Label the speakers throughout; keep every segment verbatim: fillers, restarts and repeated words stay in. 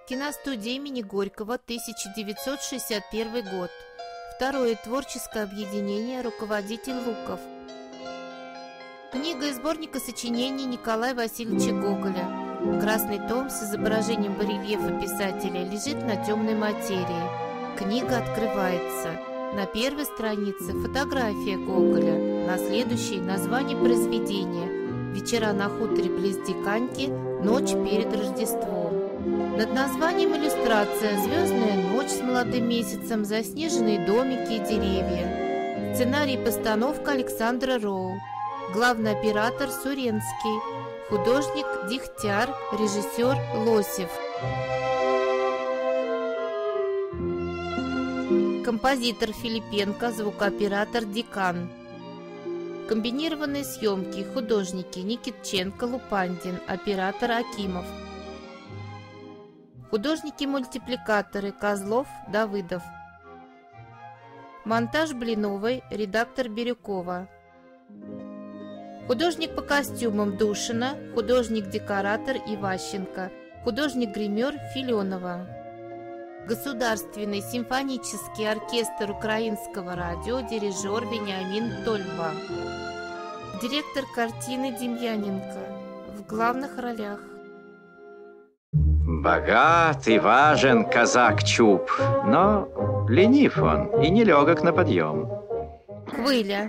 Speaker 1: Киностудия имени Горького, тысяча девятьсот шестьдесят первый год. Второе творческое объединение «Руководитель Луков». Книга из сборника сочинений Николая Васильевича Гоголя. Красный том с изображением барельефа писателя лежит на темной материи. Книга открывается. На первой странице фотография Гоголя, на следующей название произведения «Вечера на хуторе близ Диканьки. Ночь перед Рождеством». Над названием иллюстрация «Звездная ночь с молодым месяцем, заснеженные домики и деревья». Сценарий и постановка Александра Роу. Главный оператор Суренский. Художник Дегтяр, режиссер Лосев. Композитор Филипенко, звукооператор Декан. Комбинированные съемки, художники Никитченко, Лупандин, оператор Акимов. Художники-мультипликаторы Козлов, Давыдов. Монтаж Блиновой, редактор Бирюкова. Художник по костюмам Душина, художник-декоратор Иващенко, художник-гример Филенова. Государственный симфонический оркестр Украинского радио, дирижер Вениамин Тольба. Директор картины Демьяненко. В главных ролях.
Speaker 2: Богат и важен казак Чуб, но ленив он и нелегок на подъем.
Speaker 1: Хвыля.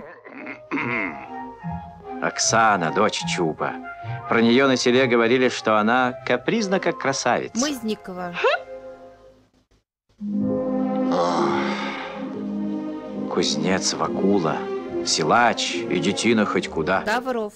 Speaker 2: Оксана, дочь Чуба. Про нее на селе говорили, что она капризна, как красавица.
Speaker 1: Мызникова.
Speaker 2: Кузнец Вакула, силач и детина хоть куда.
Speaker 1: Тавров.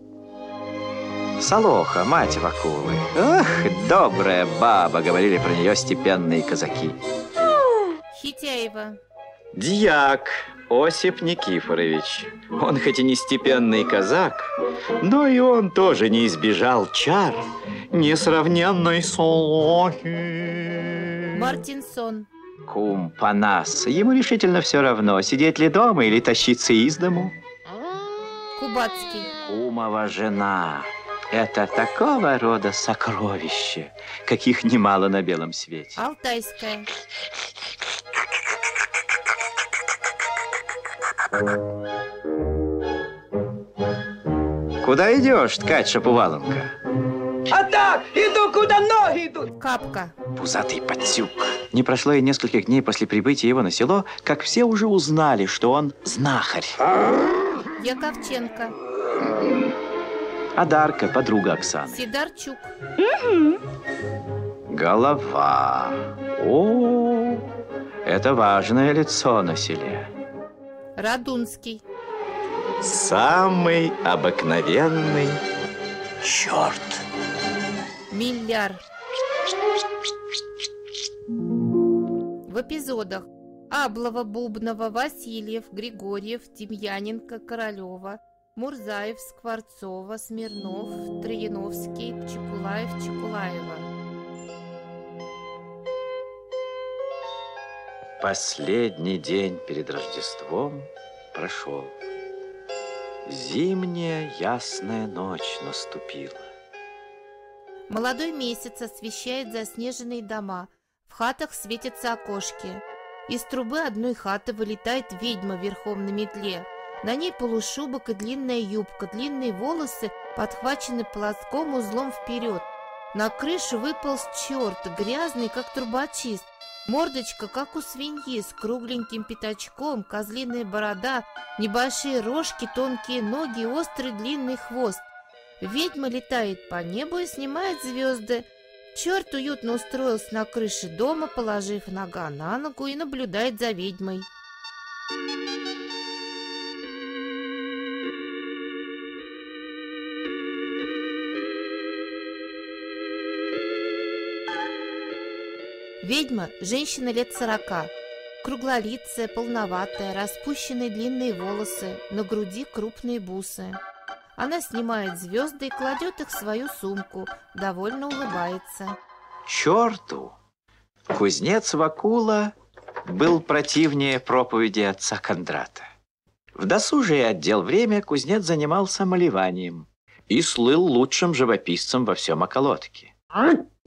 Speaker 2: Солоха, мать Вакулы. Ах, добрая баба, говорили про нее степенные казаки.
Speaker 1: Хитяева.
Speaker 2: Дьяк Осип Никифорович. Он хоть и не степенный казак, но и он тоже не избежал чар несравненной Солохи.
Speaker 1: Мартинсон.
Speaker 2: Кум Панас. Ему решительно все равно, сидеть ли дома или тащиться из дому.
Speaker 1: Кубацкий.
Speaker 2: Кумова жена. Это такого рода сокровище, каких немало на белом свете.
Speaker 1: Алтайская.
Speaker 2: Куда идешь, ткать Шаповаловка?
Speaker 3: А так, иду, куда ноги идут.
Speaker 1: Капка.
Speaker 2: Пузатый подсюк. Не прошло и нескольких дней после прибытия его на село, как все уже узнали, что он знахарь.
Speaker 1: Яковченко.
Speaker 2: Адарка, подруга Оксаны.
Speaker 1: Сидорчук.
Speaker 2: Голова. О, это важное лицо на селе.
Speaker 1: Радунский.
Speaker 2: Самый обыкновенный черт.
Speaker 1: Милляр. В эпизодах: Аблова, Бубнова, Васильев, Григорьев, Демьяненко, Королева, Мурзаев, Скворцова, Смирнов, Трояновский, Чекулаев, Чекулаева.
Speaker 2: Последний день перед Рождеством прошел. Зимняя ясная ночь наступила.
Speaker 1: Молодой месяц освещает заснеженные дома. В хатах светятся окошки. Из трубы одной хаты вылетает ведьма верхом на метле. На ней полушубок и длинная юбка, длинные волосы подхвачены платком узлом вперед. На крышу выполз черт, грязный, как трубочист. Мордочка, как у свиньи, с кругленьким пятачком, козлиная борода, небольшие рожки, тонкие ноги и острый длинный хвост. Ведьма летает по небу и снимает звезды. Черт уютно устроился на крыше дома, положив нога на ногу, и наблюдает за ведьмой. Ведьма – женщина лет сорока. Круглолицая, полноватая, распущенные длинные волосы, на груди крупные бусы. Она снимает звезды и кладет их в свою сумку, довольно улыбается.
Speaker 2: Черту! Кузнец Вакула был противнее проповеди отца Кондрата. В досужие отдел время кузнец занимался малеванием и слыл лучшим живописцем во всем околотке.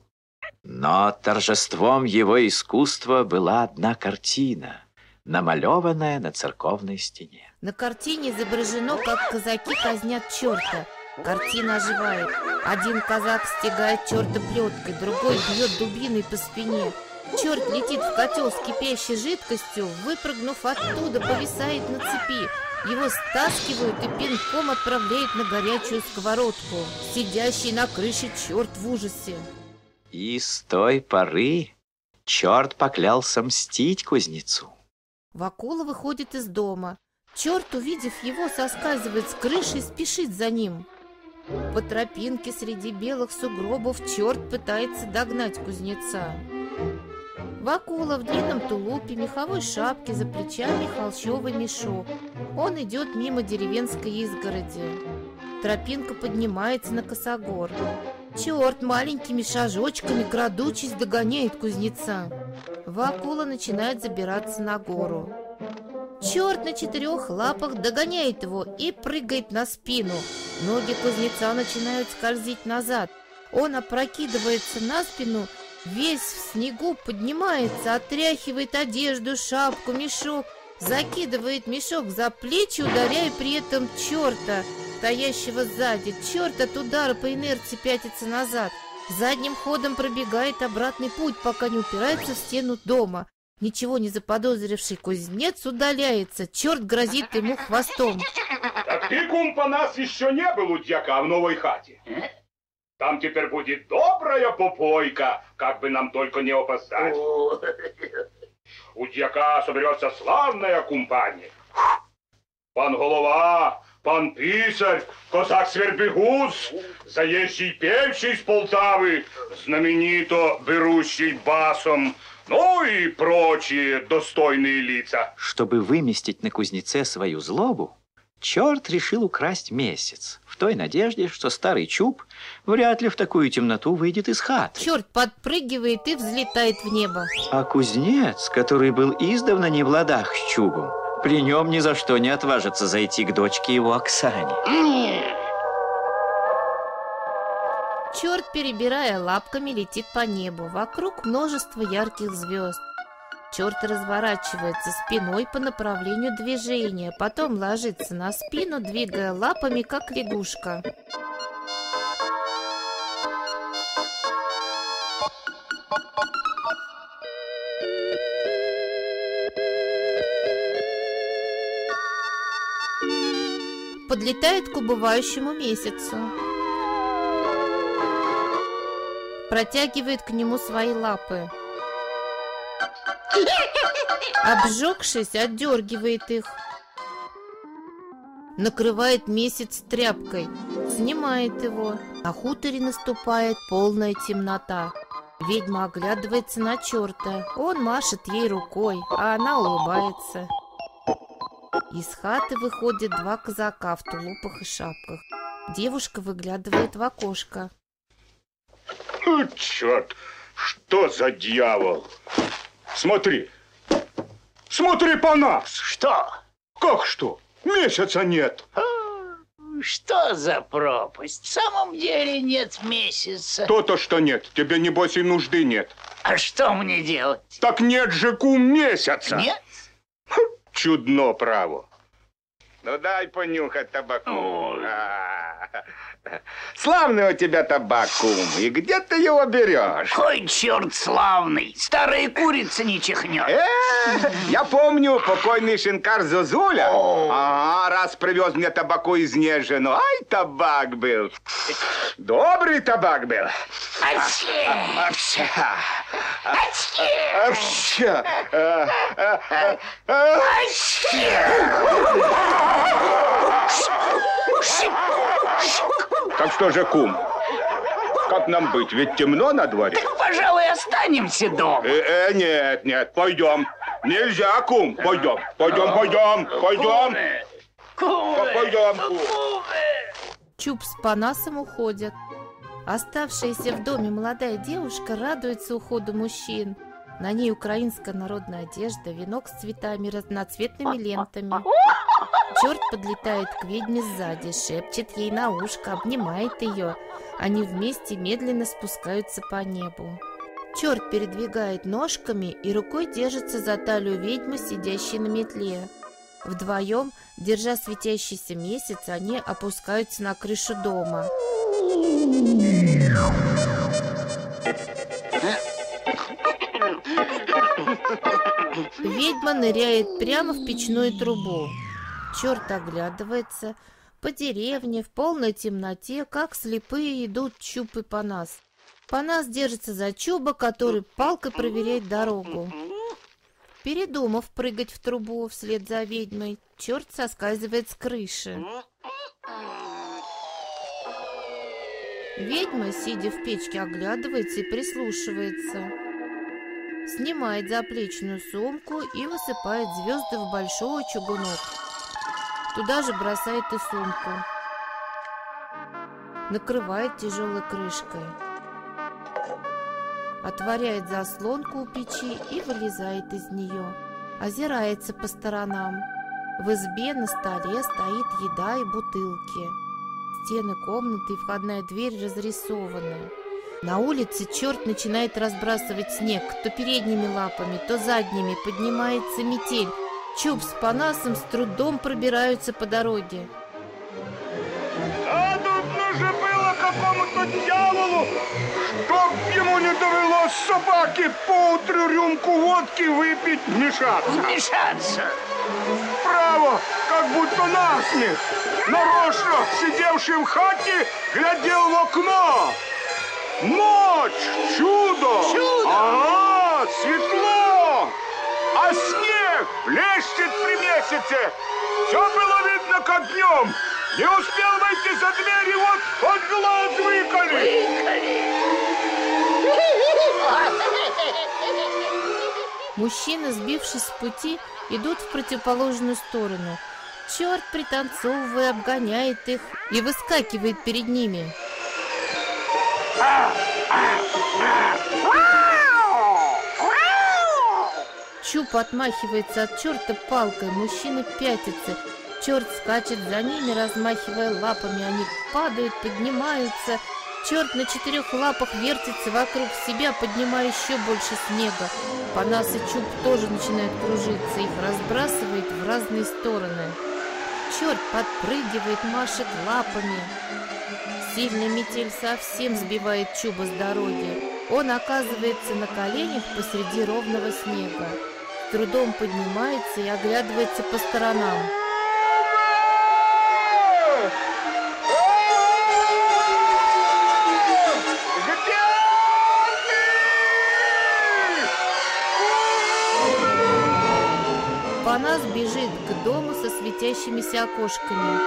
Speaker 2: Но торжеством его искусства была одна картина, намалеванная на церковной стене.
Speaker 1: На картине изображено, как казаки казнят черта. Картина оживает. Один казак стегает черта плеткой, другой бьет дубиной по спине. Черт летит в котел с кипящей жидкостью, выпрыгнув оттуда, повисает на цепи. Его стаскивают и пинком отправляют на горячую сковородку. Сидящий на крыше черт в ужасе.
Speaker 2: И с той поры черт поклялся мстить кузнецу.
Speaker 1: Вакула выходит из дома. Черт, увидев его, соскальзывает с крыши и спешит за ним. По тропинке среди белых сугробов черт пытается догнать кузнеца. Вакула в длинном тулупе, меховой шапке, за плечами холщовый мешок. Он идет мимо деревенской изгороди. Тропинка поднимается на косогор. Черт маленькими шажочками, крадучись, догоняет кузнеца. Вакула начинает забираться на гору. Черт на четырех лапах догоняет его и прыгает на спину. Ноги кузнеца начинают скользить назад. Он опрокидывается на спину, весь в снегу поднимается, отряхивает одежду, шапку, мешок, закидывает мешок за плечи, ударяя при этом черта, стоящего сзади. Черт от удара по инерции пятится назад. Задним ходом пробегает обратный путь, пока не упирается в стену дома. Ничего не заподозривший кузнец удаляется. Черт грозит ему хвостом.
Speaker 4: Так ты, кум, по нас еще не был у дьяка в новой хате. Там теперь будет добрая попойка, как бы нам только не опоздать. У дьяка соберется славная компания. Пан Голова, пан Писарь, козак Свербегуз, заезжий певчий с Полтавы, знаменито берущий басом, ну и прочие достойные лица.
Speaker 2: Чтобы выместить на кузнеце свою злобу, черт решил украсть месяц, в той надежде, что старый чуб вряд ли в такую темноту выйдет из хаты.
Speaker 1: Черт подпрыгивает и взлетает в небо.
Speaker 2: А кузнец, который был издавна не в ладах с чубом, при нем ни за что не отважится зайти к дочке его Оксане.
Speaker 1: Черт, перебирая лапками, летит по небу. Вокруг множество ярких звезд. Черт разворачивается спиной по направлению движения, потом ложится на спину, двигая лапами, как лягушка. Подлетает к убывающему месяцу. Протягивает к нему свои лапы. Обжегшись, отдергивает их. Накрывает месяц тряпкой, снимает его. На хуторе наступает полная темнота. Ведьма оглядывается на черта. Он машет ей рукой, а она улыбается. Из хаты выходят два казака в тулупах и шапках. Девушка выглядывает в окошко.
Speaker 4: О, черт, что за дьявол? Смотри, смотри по нас.
Speaker 5: Что?
Speaker 4: Как что? Месяца нет.
Speaker 5: О, что за пропасть? В самом деле нет месяца.
Speaker 4: То-то, что нет. Тебе, небось, и нужды нет.
Speaker 5: А что мне делать?
Speaker 4: Так нет же, кум, месяца.
Speaker 5: Нет?
Speaker 4: Чудно, право. Ну, дай понюхать табаку. Славный у тебя табак, кум. И где ты его берешь?
Speaker 5: Ой, черт славный. Старая курица не чихнет.
Speaker 4: Э, я помню, покойный шинкар Зозуля. Ага, раз привез мне табаку из Нежину. Ай, табак был. Добрый табак был.
Speaker 5: Аче!
Speaker 4: Аче!
Speaker 5: Аче!
Speaker 4: Так что же, кум, как нам быть? Ведь темно на дворе.
Speaker 5: Так, пожалуй, останемся дома.
Speaker 4: Э, э, нет, нет, пойдем. Нельзя, кум, пойдем, пойдем, пойдем, пойдем. Пойдем, кум.
Speaker 1: Чуб с Панасом уходят. Оставшаяся в доме молодая девушка радуется уходу мужчин. На ней украинская народная одежда, венок с цветами, разноцветными лентами. Черт подлетает к ведьме сзади, шепчет ей на ушко, обнимает ее. Они вместе медленно спускаются по небу. Черт передвигает ножками и рукой держится за талию ведьмы, сидящей на метле. Вдвоем, держа светящийся месяц, они опускаются на крышу дома. Ведьма ныряет прямо в печную трубу. Черт оглядывается. По деревне в полной темноте, как слепые, идут Чуб и Панас. Панас держится за Чуба, который палкой проверяет дорогу. Передумав прыгать в трубу вслед за ведьмой, черт соскальзывает с крыши. Ведьма, сидя в печке, оглядывается и прислушивается. Снимает заплечную сумку и высыпает звезды в большой чугунок. Туда же бросает и сумку. Накрывает тяжелой крышкой. Отворяет заслонку у печи и вылезает из нее. Озирается по сторонам. В избе на столе стоит еда и бутылки. Стены комнаты и входная дверь разрисованы. На улице черт начинает разбрасывать снег. То передними лапами, то задними. Поднимается метель. Чуб с Панасом с трудом пробираются по дороге.
Speaker 4: А тут нужно было какому-то дьяволу, чтоб ему не довелось собаке поутру рюмку водки выпить, вмешаться.
Speaker 5: Вмешаться?
Speaker 4: Право, как будто насмех. Нарочно сидевший в хате глядел в окно. Ночь, чудо!
Speaker 5: Чудо!
Speaker 4: Ага, светло! А снег блещет при месяце. Все было видно, как днем. Не успел выйти за дверь, и вот под глаз выколи.
Speaker 1: Мужчины, сбившись с пути, идут в противоположную сторону. Черт, пританцовывая, обгоняет их и выскакивает перед ними. Чуб отмахивается от черта палкой, мужчины пятятся. Черт скачет за ними, размахивая лапами. Они падают, поднимаются. Черт на четырех лапах вертится вокруг себя, поднимая еще больше снега. Панас и Чуб тоже начинают кружиться, их разбрасывает в разные стороны. Черт подпрыгивает, машет лапами. Сильная метель совсем сбивает Чуба с дороги. Он оказывается на коленях посреди ровного снега. С трудом поднимается и оглядывается по сторонам. Панас бежит к дому со светящимися окошками.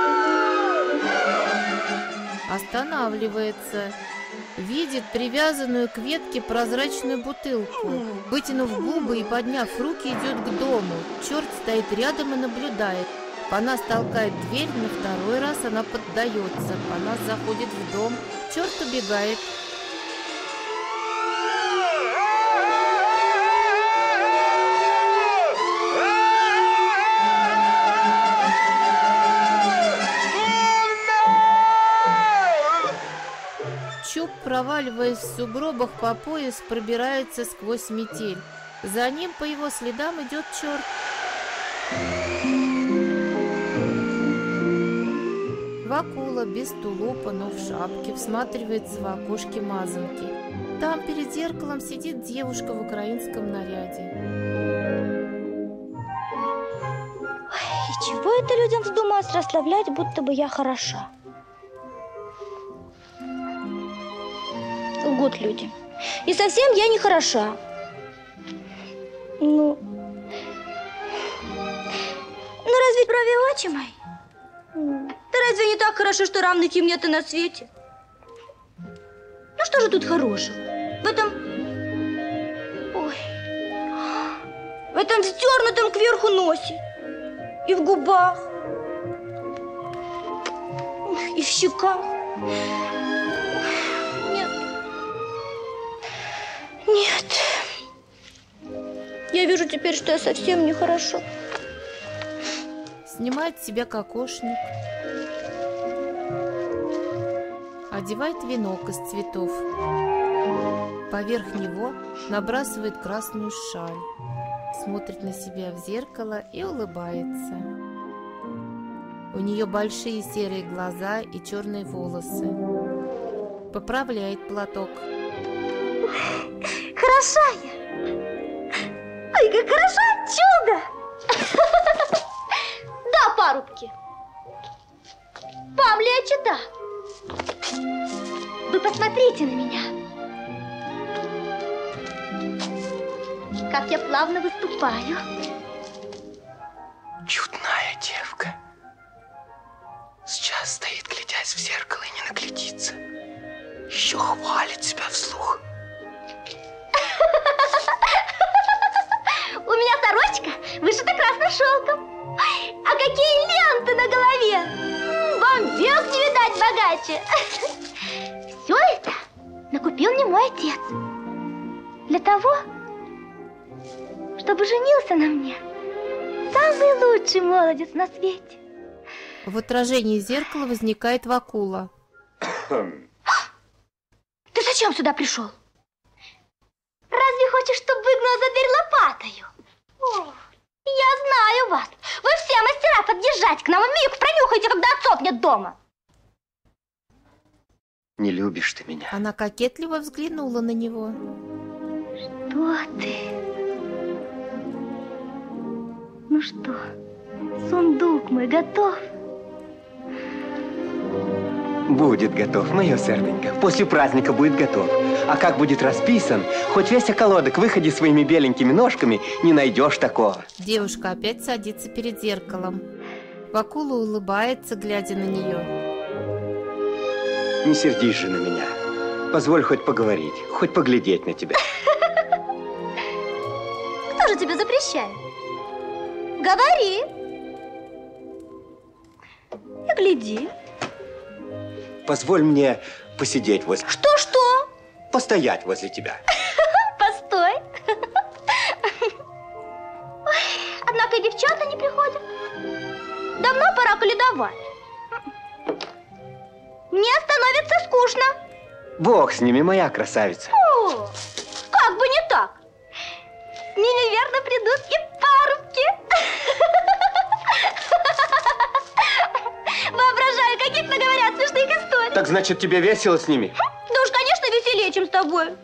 Speaker 1: Останавливается. Видит привязанную к ветке прозрачную бутылку. Вытянув губы и подняв руки, идет к дому. Черт стоит рядом и наблюдает. Панас толкает дверь, на второй раз она поддается. Панас заходит в дом. Черт убегает. Чуб, проваливаясь в сугробах по пояс, пробирается сквозь метель. За ним по его следам идет черт. Вакула без тулупа, но в шапке, всматривается в окошке мазанки. Там перед зеркалом сидит девушка в украинском наряде.
Speaker 6: И чего это людям вздумалось расслаблять, будто бы я хороша? Лгут люди. И совсем я не хороша. Ну, ну разве праве очи мои? Да разве не так хорошо, что равных им нет и на свете? Ну что же тут хорошего? В этом... Ой... В этом вздернутом кверху носе. И в губах. И в щеках. Нет. Нет. Я вижу теперь, что я совсем нехорошо.
Speaker 1: Снимает с себя кокошник. Одевает венок из цветов. Поверх него набрасывает красную шаль, смотрит на себя в зеркало и улыбается. У нее большие серые глаза и черные волосы. Поправляет платок.
Speaker 6: Хороша я! Ой, как хороша, чудо! Да, парубки. Вам ли я чита? Вы посмотрите на меня. Как я плавно выступаю.
Speaker 3: Чудная девка. Сейчас стоит, глядясь в зеркало, и не наглядится. Еще хвалит себя вслух.
Speaker 6: У меня сорочка вышита красным шелком. А какие ленты на голове! Вам век не видать богаче. Все это накупил мне мой отец. Для того, чтобы женился на мне самый лучший молодец на свете.
Speaker 1: В отражении зеркала возникает Вакула.
Speaker 6: Ты зачем сюда пришел? Разве хочешь, чтобы выгнал за дверь лопатою? О, я знаю вас. Вы все мастера подъезжать к нам, и миг пронюхаете, когда отцов нет дома.
Speaker 3: Не любишь ты меня.
Speaker 1: Она кокетливо взглянула на него.
Speaker 6: Что ты? Ну что, сундук мой готов?
Speaker 3: Будет готов, мое серденько. После праздника будет готов. А как будет расписан, хоть весь околоток выходи своими беленькими ножками, не найдешь такого.
Speaker 1: Девушка опять садится перед зеркалом. Вакула улыбается, глядя на нее.
Speaker 3: Не сердись же на меня. Позволь хоть поговорить, хоть поглядеть на тебя.
Speaker 6: Кто же тебе запрещает? Говори. И гляди.
Speaker 3: Позволь мне посидеть возле...
Speaker 6: Что-что?
Speaker 3: Постоять возле тебя.
Speaker 6: Постой. Ой, однако и девчата не приходят. Давно пора коледовать. Мне становится скучно.
Speaker 3: Бог с ними, моя красавица.
Speaker 6: О, как бы не так. С ними верно придут и парубки. Воображаю, каких наговорят смешных историй.
Speaker 3: Так значит, тебе весело с ними?
Speaker 6: Да уж, конечно, веселее, чем с тобой.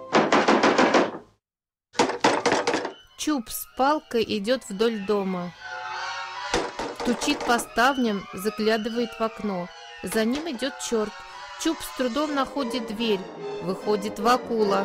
Speaker 1: Чуб с палкой идет вдоль дома. Стучит по ставням, заглядывает в окно. За ним идет черт. Чуб с трудом находит дверь. Выходит Вакула.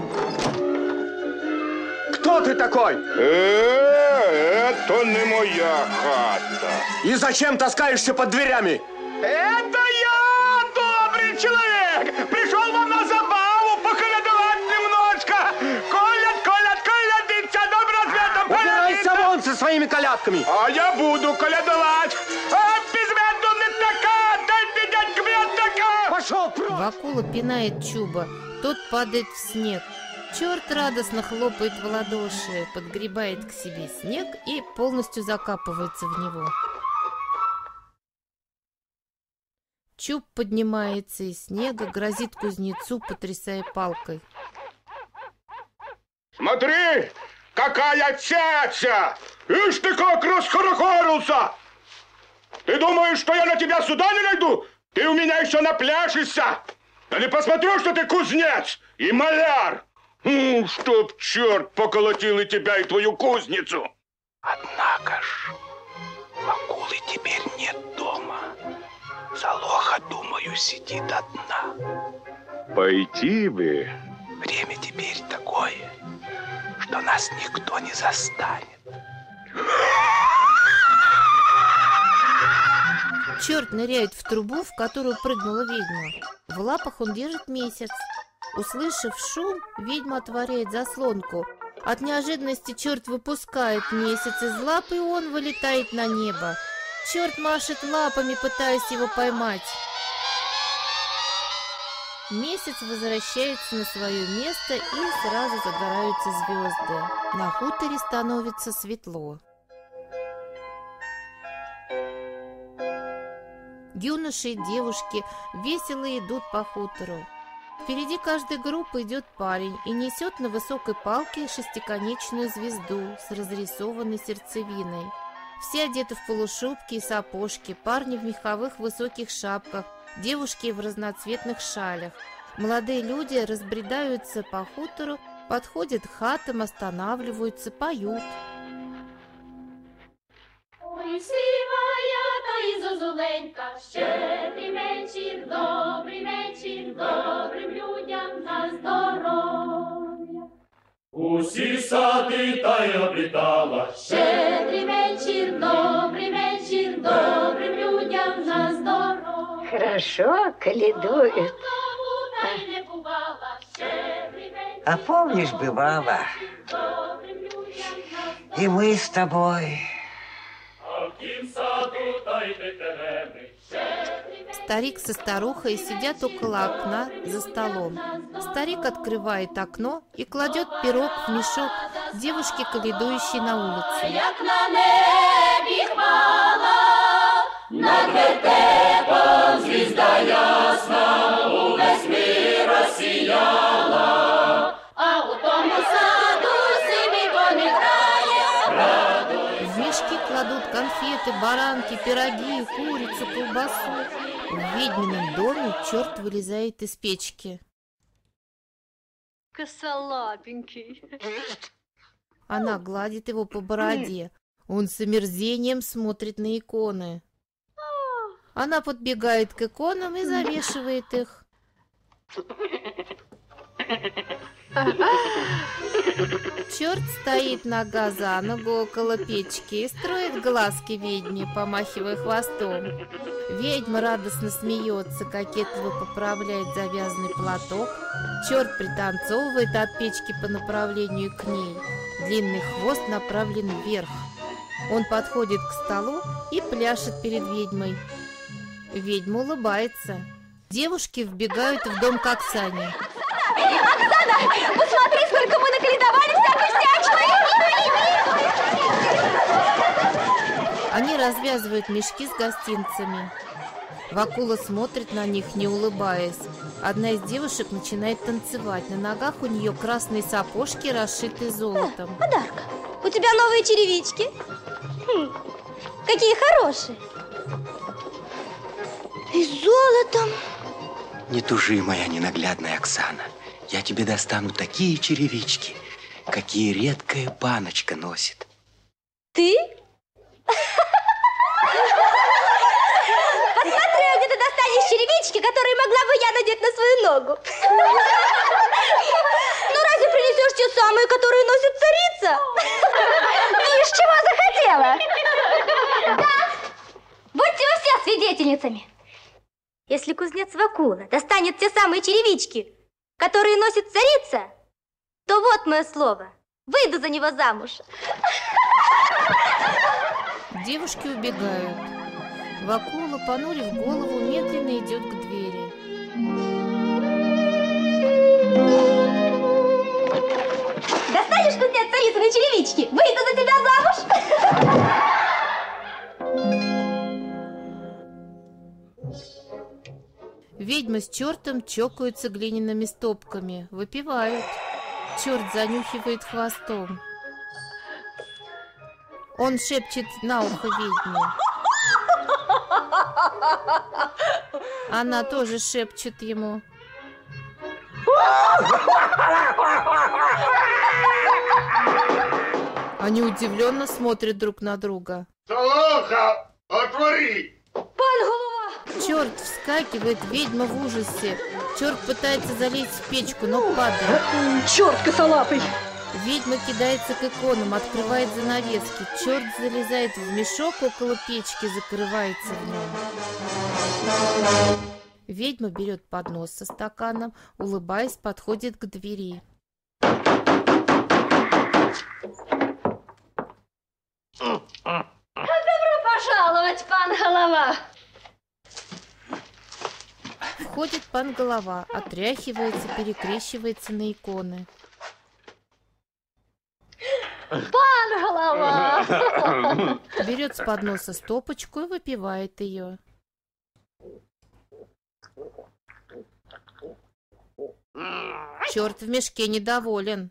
Speaker 3: Кто ты такой?
Speaker 4: Э, это не моя хата.
Speaker 3: И зачем таскаешься под дверями?
Speaker 4: Это я, добрый человек! Пришел вам на забаву поколядовать немножко! Колят, колят, колядится, добро светом
Speaker 3: Убирайся
Speaker 4: колядится!
Speaker 3: вон со своими колядками!
Speaker 4: А я буду колядовать! А без меду не така! Дай видеть к мне така!
Speaker 3: Пошел прочь!
Speaker 1: Вакула пинает Чуба. Тот падает в снег. Черт радостно хлопает в ладоши, подгребает к себе снег и полностью закапывается в него. Чуб поднимается из снега, грозит кузнецу, потрясая палкой.
Speaker 4: Смотри, какая цяця! Ишь ты как расхорохорился! Ты думаешь, что я на тебя суда не найду? Ты у меня еще напляшешься! Да не посмотрю, что ты кузнец и маляр! Ну, чтоб черт поколотил и тебя, и твою кузницу!
Speaker 7: Однако ж, Вакулы теперь нет дома. Залоха, думаю, сидит одна.
Speaker 4: Пойти бы.
Speaker 7: Время теперь такое, что нас никто не застанет.
Speaker 1: Черт ныряет в трубу, в которую прыгнула ведьма. В лапах он держит месяц. Услышав шум, ведьма отворяет заслонку. От неожиданности черт выпускает месяц из лап, и он вылетает на небо. Черт машет лапами, пытаясь его поймать. Месяц возвращается на свое место, и сразу загораются звезды. На хуторе становится светло. Юноши и девушки весело идут по хутору. Впереди каждой группы идет парень и несет на высокой палке шестиконечную звезду с разрисованной сердцевиной. Все одеты в полушубки и сапожки, парни в меховых высоких шапках, девушки в разноцветных шалях. Молодые люди разбредаются по хутору, подходят к хатам, останавливаются, поют.
Speaker 8: Ой, сивая та й зозуленька, щедрий вечір, добрий вечір, добрим людям на здоров'я.
Speaker 9: Усі сади та й облітала,
Speaker 8: щедрий вечір, добрий вечір, добрим людям на здоров'я.
Speaker 5: Хорошо каледуют. А помнишь, бывало, и мы с тобой.
Speaker 1: Старик со старухой сидят около окна за столом. Старик открывает окно и кладет пирог в мешок девушки, каледующей на улице.
Speaker 8: Як на небі хмара, над вертепом звізда ясна, увесь мир розсіяла, а у тому саду сивий коник грає.
Speaker 1: В мешки кладут конфеты, баранки, пироги, курицу, колбасу. В ведьмином доме черт вылезает из печки.
Speaker 6: Косолапенький.
Speaker 1: Она гладит его по бороде. Он с омерзением смотрит на иконы. Она подбегает к иконам и завешивает их. Черт стоит нога за ногу около печки и строит глазки ведьме, помахивая хвостом. Ведьма радостно смеется, кокетливо поправляет завязанный платок. Черт пританцовывает от печки по направлению к ней. Длинный хвост направлен вверх. Он подходит к столу и пляшет перед ведьмой. Ведьма улыбается. Девушки вбегают в дом к Оксане.
Speaker 6: Оксана, посмотри, сколько мы наколедовали всякой всячины!
Speaker 1: Они развязывают мешки с гостинцами. Вакула смотрит на них, не улыбаясь. Одна из девушек начинает танцевать. На ногах у нее красные сапожки, расшитые золотом.
Speaker 6: А, подарка, у тебя новые черевички? Хм, какие хорошие! И с золотом.
Speaker 3: Не тужи, моя ненаглядная Оксана. Я тебе достану такие черевички, какие редкая паночка носит.
Speaker 6: Ты? Посмотрю, где ты достанешь черевички, которые могла бы я надеть на свою ногу. Ну, разве принесешь те самые, которые носит царица? Видишь, чего захотела? Да. Будьте вы все свидетельницами. Если кузнец Вакула достанет те самые черевички, которые носит царица, то вот мое слово. Выйду за него замуж.
Speaker 1: Девушки убегают. Вакула, понурив голову, медленно идет к двери.
Speaker 6: Достанешь, кузнец, царицыны черевички? Выйду за тебя замуж.
Speaker 1: Ведьма с чертом чокаются глиняными стопками, выпивают. Черт занюхивает хвостом. Он шепчет на ухо ведьме. Она тоже шепчет ему. Они удивленно смотрят друг на друга.
Speaker 4: Солоха, отвори!
Speaker 6: Пан голова!
Speaker 1: Черт вскакивает, ведьма в ужасе. Черт пытается залезть в печку, но падает.
Speaker 6: Черт косолапый!
Speaker 1: Ведьма кидается к иконам, открывает занавески. Черт залезает в мешок около печки, закрывается в нем. Ведьма берет поднос со стаканом, улыбаясь, подходит к двери.
Speaker 8: Добро пожаловать, пан голова!
Speaker 1: Входит пан голова, отряхивается, перекрещивается на иконы.
Speaker 8: Пан голова!
Speaker 1: Берет с подноса стопочку и выпивает ее. Черт в мешке недоволен.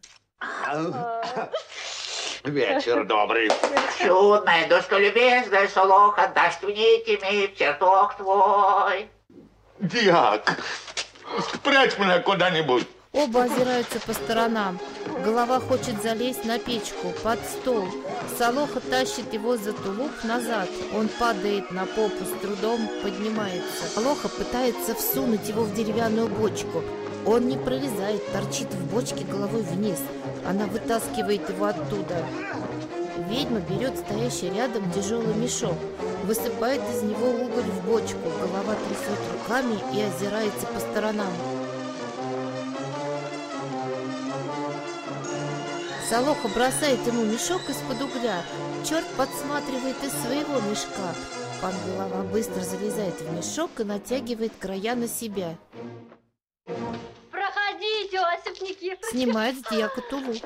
Speaker 10: Вечер добрый.
Speaker 5: Чудная, да что любезная Солоха, даст мне тебе в чертог твой.
Speaker 10: Дьяк, спрячь меня куда-нибудь.
Speaker 1: Оба озираются по сторонам. Голова хочет залезть на печку, под стол. Солоха тащит его за тулуп назад. Он падает на попу, с трудом поднимается. Солоха пытается всунуть его в деревянную бочку. Он не пролезает, торчит в бочке головой вниз. Она вытаскивает его оттуда. Ведьма берет стоящий рядом тяжелый мешок, высыпает из него уголь в бочку. Голова трясет руками и озирается по сторонам. Солоха бросает ему мешок из-под угля. Черт подсматривает из своего мешка. Пан Голова быстро залезает в мешок и натягивает края на себя.
Speaker 8: Проходите, Осип Никифорович.
Speaker 1: Снимает с дьяка тулуп.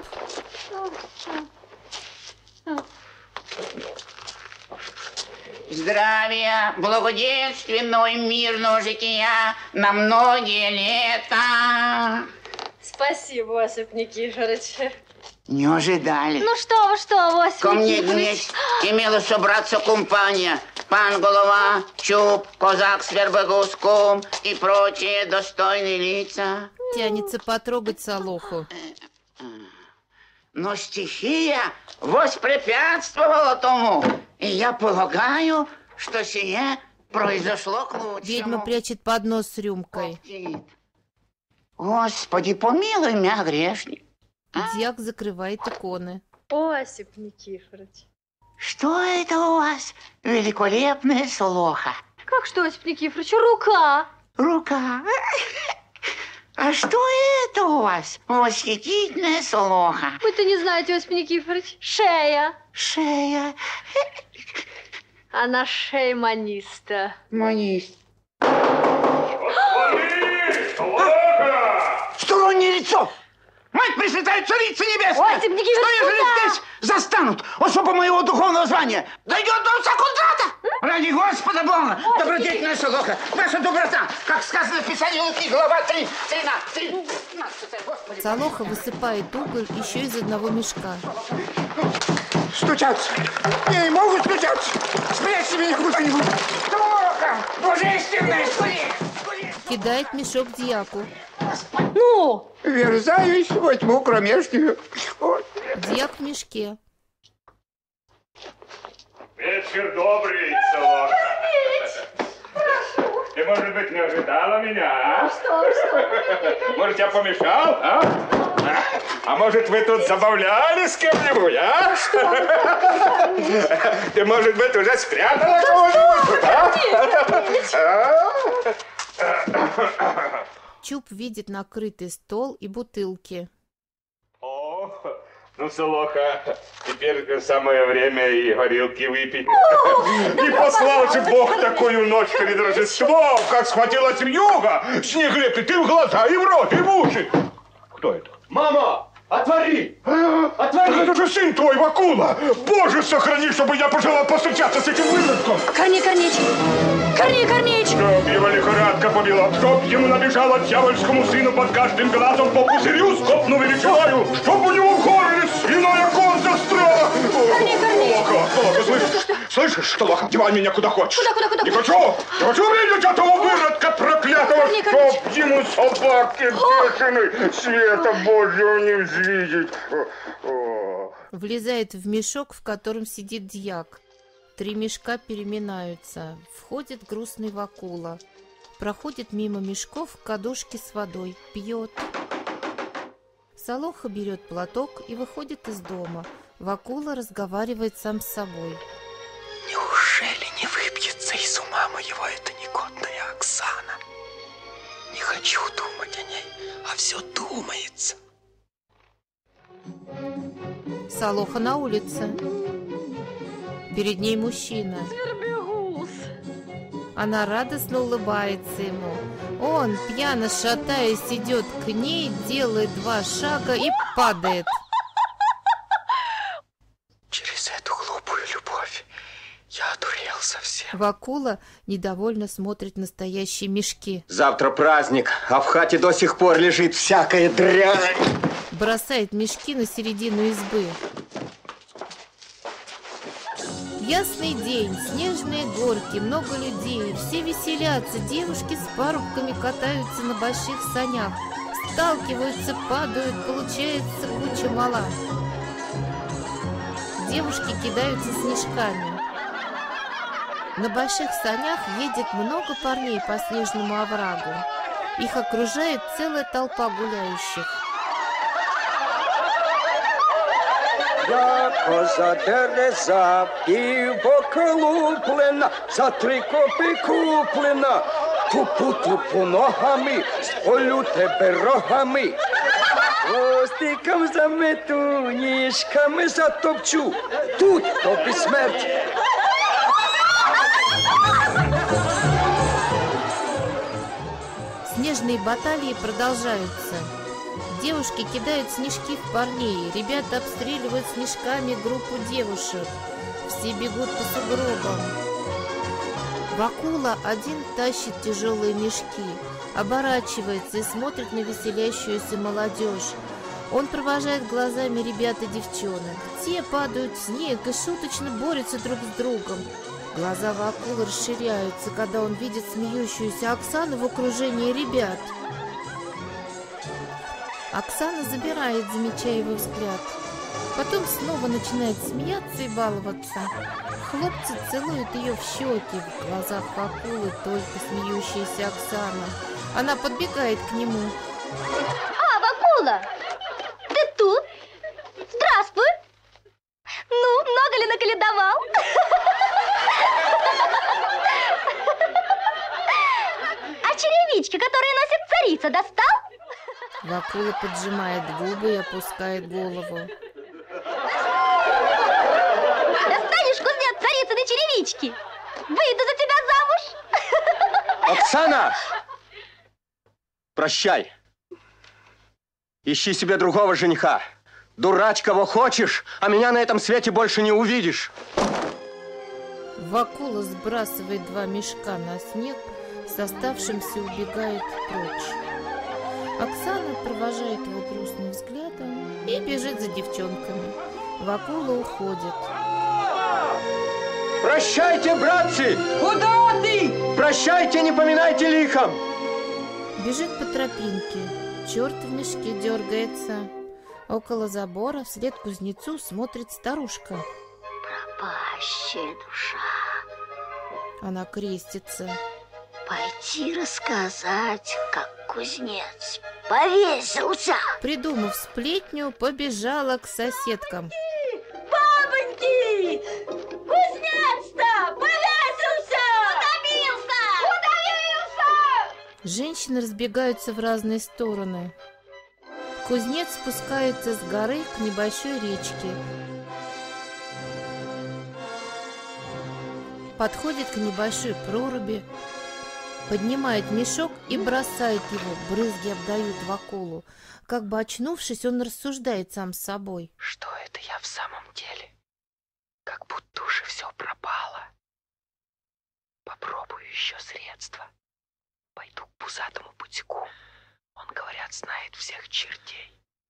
Speaker 5: Здравия, благоденственного и мирного жития на многие лета.
Speaker 8: Спасибо, Осип Никифорович.
Speaker 5: Не ожидали.
Speaker 8: Ну что вы, что вы, Осип
Speaker 5: Ко мне
Speaker 8: Никифорович.
Speaker 5: днесь имела собраться компания. Пан Голова, Чуб, Козак Свербегус, Кум и прочие достойные лица.
Speaker 1: Тянется потрогать Солоху.
Speaker 5: Но стихия воспрепятствовала тому. И я полагаю, что сие произошло к лучшему.
Speaker 1: Ведьма прячет поднос с рюмкой.
Speaker 5: Господи, помилуй меня, грешник.
Speaker 1: Дьяк закрывает иконы.
Speaker 8: Осип Никифорович.
Speaker 5: Что это у вас, великолепная Солоха?
Speaker 8: Как что, Осип Никифорович, рука?
Speaker 5: Рука. А что это у вас, восхитительная Солоха?
Speaker 8: Вы-то не знаете, Осип Никифорович. Шея.
Speaker 5: Шея.
Speaker 8: Она шея маниста.
Speaker 5: Манист.
Speaker 4: Солоха!
Speaker 10: Стороннее лицо! Мать Пресвятая Царица Небесная!
Speaker 8: Осип Никифорович,
Speaker 10: что, ежели
Speaker 8: куда?
Speaker 10: здесь застанут особо моего духовного звания? Дойдет до отца Кундрата! Ради Господа Бога! Добродетельная Солоха! Ваша доброта! Как сказано в Писании Луки, глава три, тринадцать. Господи!
Speaker 1: Солоха высыпает уголь еще из одного мешка.
Speaker 10: Стучаться! Не могут стучаться! Спрячьте меня куда-нибудь! Солоха! Божественная!
Speaker 1: Кидает мешок дьяку.
Speaker 8: Ну?
Speaker 10: Верзаюсь во тьму кромешную.
Speaker 1: Дьяк в мешке.
Speaker 4: Вечер добрый, Солоха. Ты, может быть, не ожидала меня, а?
Speaker 8: Что, что?
Speaker 4: Может, я помешал, а? А, а может, вы тут забавлялись с кем-нибудь, а? Что? Ты, может быть, уже спрятала кого-нибудь, а?
Speaker 1: Чуб видит накрытый стол и бутылки.
Speaker 4: О, ну, Солоха, теперь самое время и горилки выпить. Не послал же Бог такую ночь перед Рождеством, как схватилась вьюга. Снег лепит и в глаза, и в рот, и в уши. Кто это?
Speaker 11: Мама, отвори! Отвори!
Speaker 4: Это же сын твой, Вакула! Боже, сохрани, чтобы я пожелал повстречаться с этим выродком!
Speaker 8: Корней Корнеич! Корней Корнеич!
Speaker 4: Чтоб его лихорадка побила, чтоб ему набежала дьявольскому сыну под каждым глазом по пузырю, скопну величаю, чтоб у него в горле свиная кон застряла!
Speaker 8: Корней Корнеич!
Speaker 4: Солоха, Солоха, слышишь? Слышишь, Солоха, девай меня куда хочешь.
Speaker 8: Куда, куда, куда?
Speaker 4: Не хочу! Не хочу видеть этого выродка проклятого,
Speaker 8: Корней Корнеич!
Speaker 4: чтоб ему собаки бешеной света Божьего не увидеть.
Speaker 1: Влезает в мешок, в котором сидит дьяк. Три мешка переминаются. Входит грустный Вакула. Проходит мимо мешков к кадушке с водой. Пьет. Солоха берет платок и выходит из дома. Вакула разговаривает сам с собой.
Speaker 7: Неужели не выбьется из ума моего эта негодная Оксана? Не хочу думать о ней, а все думается.
Speaker 1: Солоха на улице. Перед ней мужчина.
Speaker 8: Свербегус.
Speaker 1: Она радостно улыбается ему. Он, пьяно шатаясь, идет к ней, делает два шага и падает.
Speaker 7: Через эту глупую любовь я одурел совсем.
Speaker 1: Вакула недовольно смотрит на стоящие мешки.
Speaker 3: Завтра праздник, а в хате до сих пор лежит всякая дрянь.
Speaker 1: Бросает мешки на середину избы. Ясный день, снежные горки, много людей, все веселятся, девушки с парубками катаются на больших санях, сталкиваются, падают, получается куча мала. Девушки кидаются снежками. На больших санях едет много парней по снежному оврагу. Их окружает целая толпа гуляющих.
Speaker 12: Я коза Тереза, півбока луплена, за три копи куплена, тупу-тупу ногами, сполю тебе рогами. Хвостиком замету, ніжками затопчу, тут тобі смерть.
Speaker 1: Снежные баталии продолжаются. Девушки кидают снежки в парней, ребята обстреливают снежками группу девушек. Все бегут по сугробам. Вакула один тащит тяжелые мешки, оборачивается и смотрит на веселящуюся молодежь. Он провожает глазами ребят и девчонок. Те падают в снег и шуточно борются друг с другом. Глаза Вакулы расширяются, когда он видит смеющуюся Оксану в окружении ребят. Оксана замирает, замечая его взгляд. Потом снова начинает смеяться и баловаться. Хлопцы целуют ее в щеки. В глазах Вакулы только смеющаяся Оксана. Она подбегает к нему.
Speaker 6: А, Вакула, ты тут? Здравствуй. Ну, много ли наколедовал? А черевички, которые носит царица, достал?
Speaker 1: Вакула поджимает губы и опускает голову.
Speaker 6: Достанешь, кузнец, царицы на черевички? Выйду за тебя замуж.
Speaker 3: Оксана! Прощай. Ищи себе другого жениха. Дурач, кого хочешь, а меня на этом свете больше не увидишь.
Speaker 1: Вакула сбрасывает два мешка на снег, с оставшимся убегает прочь. Оксана провожает его грустным взглядом и бежит за девчонками. Вакула уходит.
Speaker 3: Прощайте, братцы! Куда ты? Прощайте, не поминайте лихом!
Speaker 1: Бежит по тропинке. Черт в мешке дергается. Около забора вслед кузнецу смотрит старушка.
Speaker 13: Пропащая душа.
Speaker 1: Она крестится.
Speaker 13: Пойти рассказать, как кузнец повесился.
Speaker 1: Придумав сплетню, побежала к соседкам.
Speaker 8: Бабоньки! Кузнец-то повесился! Утомился! Утомился!
Speaker 1: Женщины разбегаются в разные стороны. Кузнец спускается с горы к небольшой речке. Подходит к небольшой проруби, поднимает мешок и бросает его. Брызги обдают Вакулу. Как бы очнувшись, он рассуждает сам с собой.
Speaker 7: Что это я в самом деле? Как будто уже все пропало. Попробую еще средства. Пойду к пузатому бутику. Он, говорят, знает всех чертей.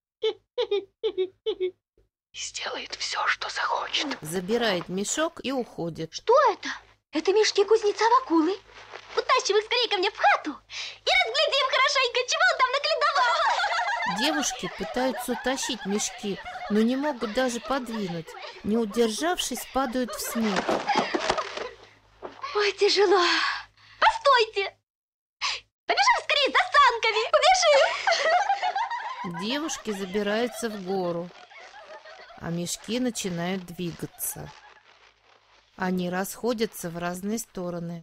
Speaker 7: И сделает все, что захочет.
Speaker 1: Забирает мешок и уходит.
Speaker 6: Что это? Это мешки кузнеца Вакулы. Утащим их скорее ко мне в хату и разглядим хорошенько, чего он там наколедовал.
Speaker 1: Девушки пытаются утащить мешки, но не могут даже подвинуть. Не удержавшись, падают в снег.
Speaker 6: Ой, тяжело. Постойте. Побежим скорее за санками. Побежим.
Speaker 1: Девушки забираются в гору, а мешки начинают двигаться. Они расходятся в разные стороны.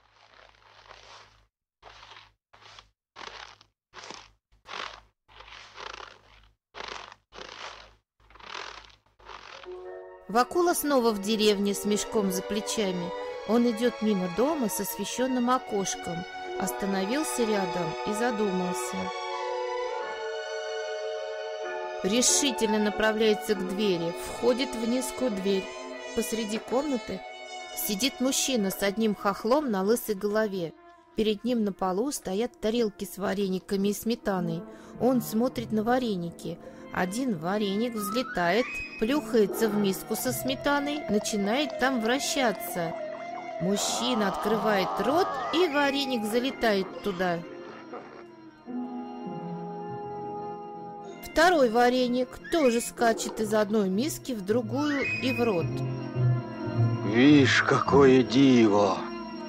Speaker 1: Вакула снова в деревне с мешком за плечами. Он идет мимо дома с освещенным окошком, остановился рядом и задумался. Решительно направляется к двери, входит в низкую дверь. Посреди комнаты Сидит мужчина с одним хохлом на лысой голове. Перед ним на полу стоят тарелки с варениками и сметаной. Он смотрит на вареники. Один вареник взлетает, плюхается в миску со сметаной, начинает там вращаться. Мужчина открывает рот, и вареник залетает туда. Второй вареник тоже скачет из одной миски в другую и в рот.
Speaker 3: Вишь, какое диво!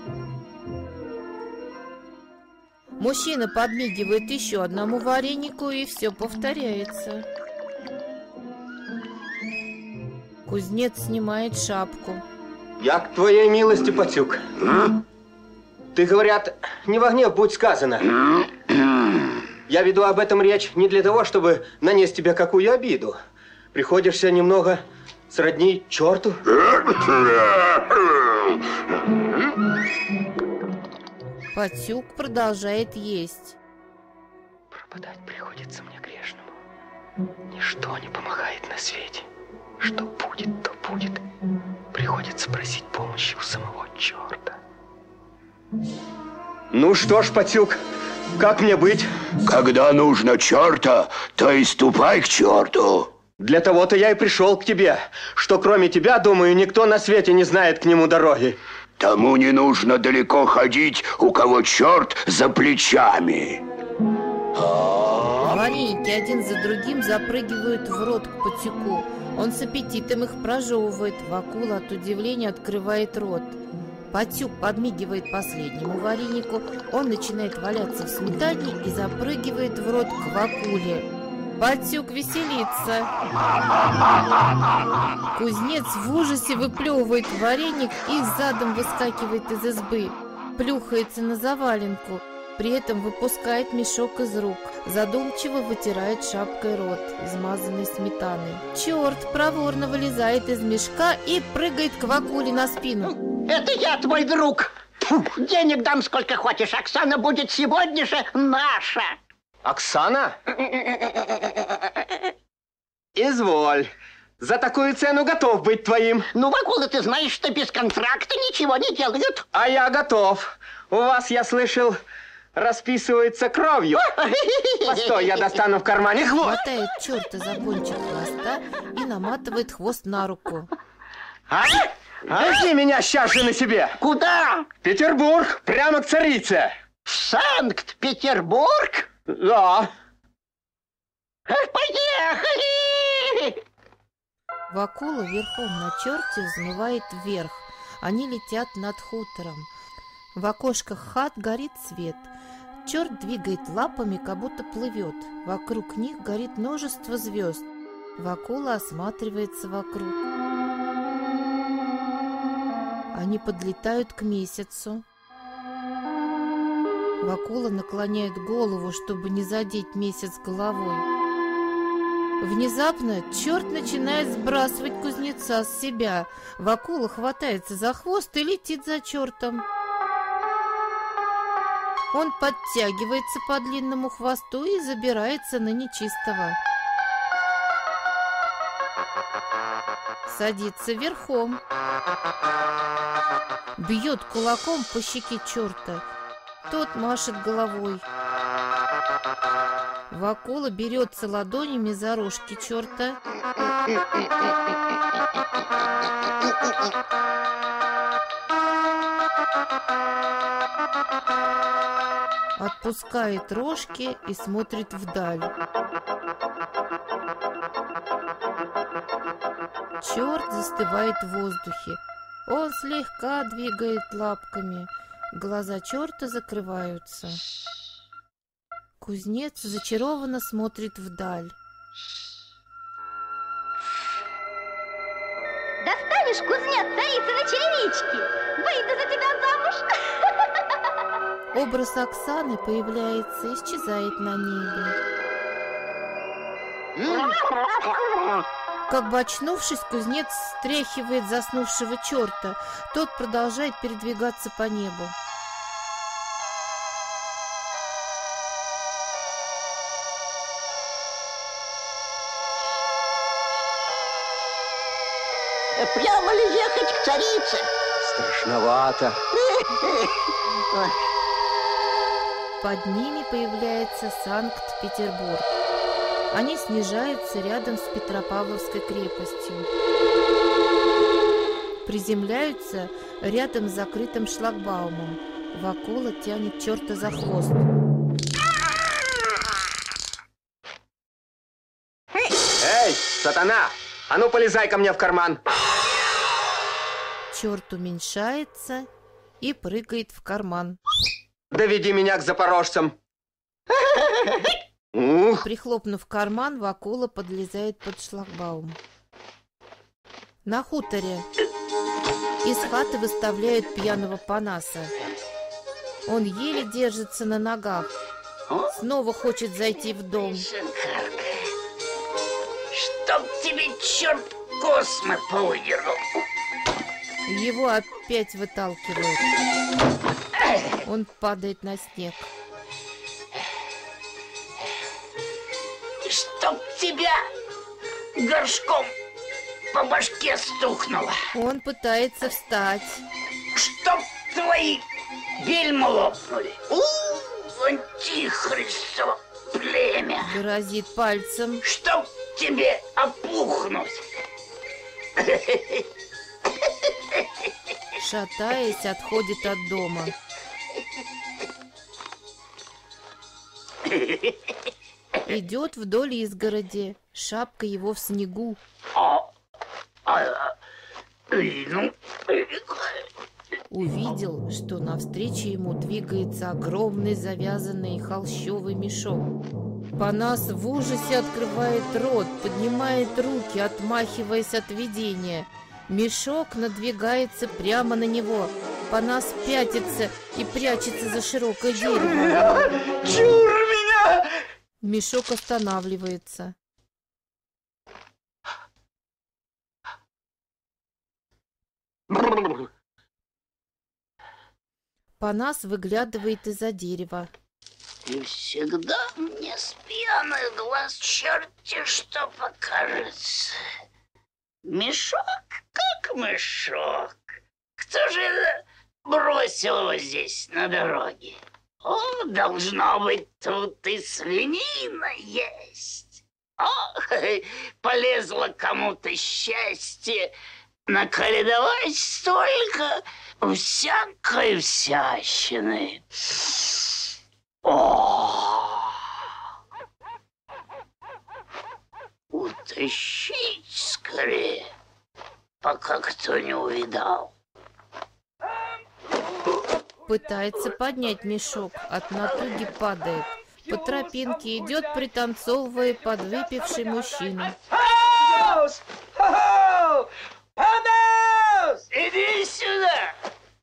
Speaker 1: Мужчина подмигивает еще одному варенику, и все повторяется. Кузнец снимает шапку.
Speaker 3: Я к твоей милости, Пацюк. А? Ты, говорят, не во гнев будь сказано. Я веду об этом речь не для того, чтобы нанести тебе какую обиду. Приходишься немного сродни черту.
Speaker 1: Пацюк продолжает есть.
Speaker 3: Пропадать приходится мне грешному. Ничто не помогает на свете. Что будет, то будет. Приходится просить помощи у самого черта. Ну что ж, Пацюк, как мне быть?
Speaker 14: Когда нужно черта, то и ступай к черту.
Speaker 3: Для того-то я и пришел к тебе, что кроме тебя, думаю, никто на свете не знает к нему дороги.
Speaker 14: Тому не нужно далеко ходить, у кого черт за плечами.
Speaker 1: Вареники один за другим запрыгивают в рот к Пацюку. Он с аппетитом их прожевывает. Вакула от удивления открывает рот. Пацюк подмигивает последнему варенику. Он начинает валяться в сметане и запрыгивает в рот к Вакуле. Пацюк веселится. Кузнец в ужасе выплевывает вареник и задом выскакивает из избы. Плюхается на заваленку. При этом выпускает мешок из рук. Задумчиво вытирает шапкой рот, измазанный сметаной. Черт проворно вылезает из мешка и прыгает к Вакуле на спину.
Speaker 10: Это я твой друг. Фу, денег дам сколько хочешь. Оксана будет сегодня же наша.
Speaker 3: Оксана? Изволь. За такую цену готов быть твоим.
Speaker 10: Ну, Вакула, ты знаешь, что без контракта ничего не делают.
Speaker 3: А я готов. У вас, я слышал, расписывается кровью. Постой, я достану в кармане хвост.
Speaker 1: Хватает черта за кончик хвоста и наматывает хвост на руку.
Speaker 3: А? Возьми меня сейчас же на себе.
Speaker 10: Куда?
Speaker 3: Петербург, прямо к царице.
Speaker 10: В Санкт-Петербург?
Speaker 3: Да.
Speaker 10: Поехали!
Speaker 1: Вакула верхом на черте взмывает вверх. Они летят над хутором. В окошках хат горит свет. Черт двигает лапами, как будто плывет. Вокруг них горит множество звезд. Вакула осматривается вокруг. Они подлетают к месяцу. Вакула наклоняет голову, чтобы не задеть месяц головой. Внезапно черт начинает сбрасывать кузнеца с себя. Вакула хватается за хвост и летит за чертом. Он подтягивается по длинному хвосту и забирается на нечистого. Садится верхом. Бьет кулаком по щеке черта. Тот машет головой. Вакула берется ладонями за рожки черта. Отпускает рожки и смотрит вдаль. Черт застывает в воздухе. Он слегка двигает лапками. Глаза черта закрываются. Кузнец зачарованно смотрит вдаль.
Speaker 6: Достанешь, кузнец, царицы на черевичке? Выйду за тебя замуж.
Speaker 1: Образ Оксаны появляется и исчезает на небе. Как бы очнувшись, кузнец стряхивает заснувшего черта. Тот продолжает передвигаться по небу.
Speaker 10: Прямо ли ехать к царице?
Speaker 3: Страшновато.
Speaker 1: Под ними появляется Санкт-Петербург. Они снижаются рядом с Петропавловской крепостью. Приземляются рядом с закрытым шлагбаумом. Вакула тянет черта за хвост.
Speaker 3: Эй, сатана! А ну, полезай ко мне в карман!
Speaker 1: Черт уменьшается и прыгает в карман.
Speaker 3: Доведи меня к запорожцам.
Speaker 1: Ух. Прихлопнув карман, Вакула подлезает под шлагбаум. На хуторе из хаты выставляют пьяного Панаса. Он еле держится на ногах. Снова хочет зайти в дом.
Speaker 10: Чтоб тебе черт космы повыдернул.
Speaker 1: Его опять выталкивают. Он падает на снег.
Speaker 10: Чтоб тебя горшком по башке стукнуло.
Speaker 1: Он пытается встать.
Speaker 10: Чтоб твои бельма лопнули. У, антихристово племя.
Speaker 1: Грозит пальцем.
Speaker 10: Чтоб тебе опухнуть.
Speaker 1: Шатаясь, отходит от дома. Идет вдоль изгороди. Шапка его в снегу. Увидел, что навстречу ему двигается огромный завязанный холщовый мешок. Панас в ужасе открывает рот, поднимает руки, отмахиваясь от видения. Мешок надвигается прямо на него. Панас пятится и прячется за широкое дерево.
Speaker 10: Чур меня!
Speaker 1: Мешок останавливается. Панас выглядывает из-за дерева.
Speaker 10: И всегда мне с пьяных глаз черти что покажется. Мешок как мешок. Кто же бросил его здесь на дороге? О, должно быть, тут и свинина есть. О, полезло кому-то счастье наколедовать столько всякой всячины. О! Утащить скорее, пока кто не увидал.
Speaker 1: Пытается поднять мешок, от натуги падает. По тропинке идет, пританцовывая, подвыпивший мужчина.
Speaker 10: Панас! Панас! Иди сюда!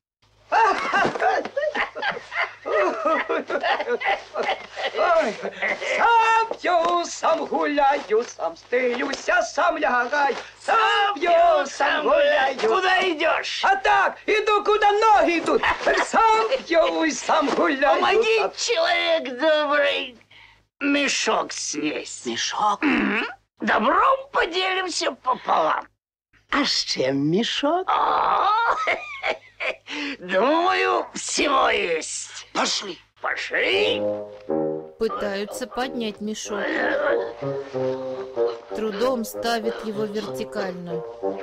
Speaker 12: Сам пью, сам гуляю, сам стылюся, сам лягай. Сам пью, сам гуляю.
Speaker 10: Куда идешь?
Speaker 12: А так, иду, куда ноги идут. Сам пью и сам гуляю.
Speaker 10: Помоги, человек добрый, мешок снесть.
Speaker 12: Мешок?
Speaker 10: Угу. Добром поделимся пополам.
Speaker 12: А с чем мешок?
Speaker 10: Думаю, всего есть.
Speaker 12: Пошли.
Speaker 10: Пошли.
Speaker 1: Пытаются поднять мешок. Трудом ставят его вертикально.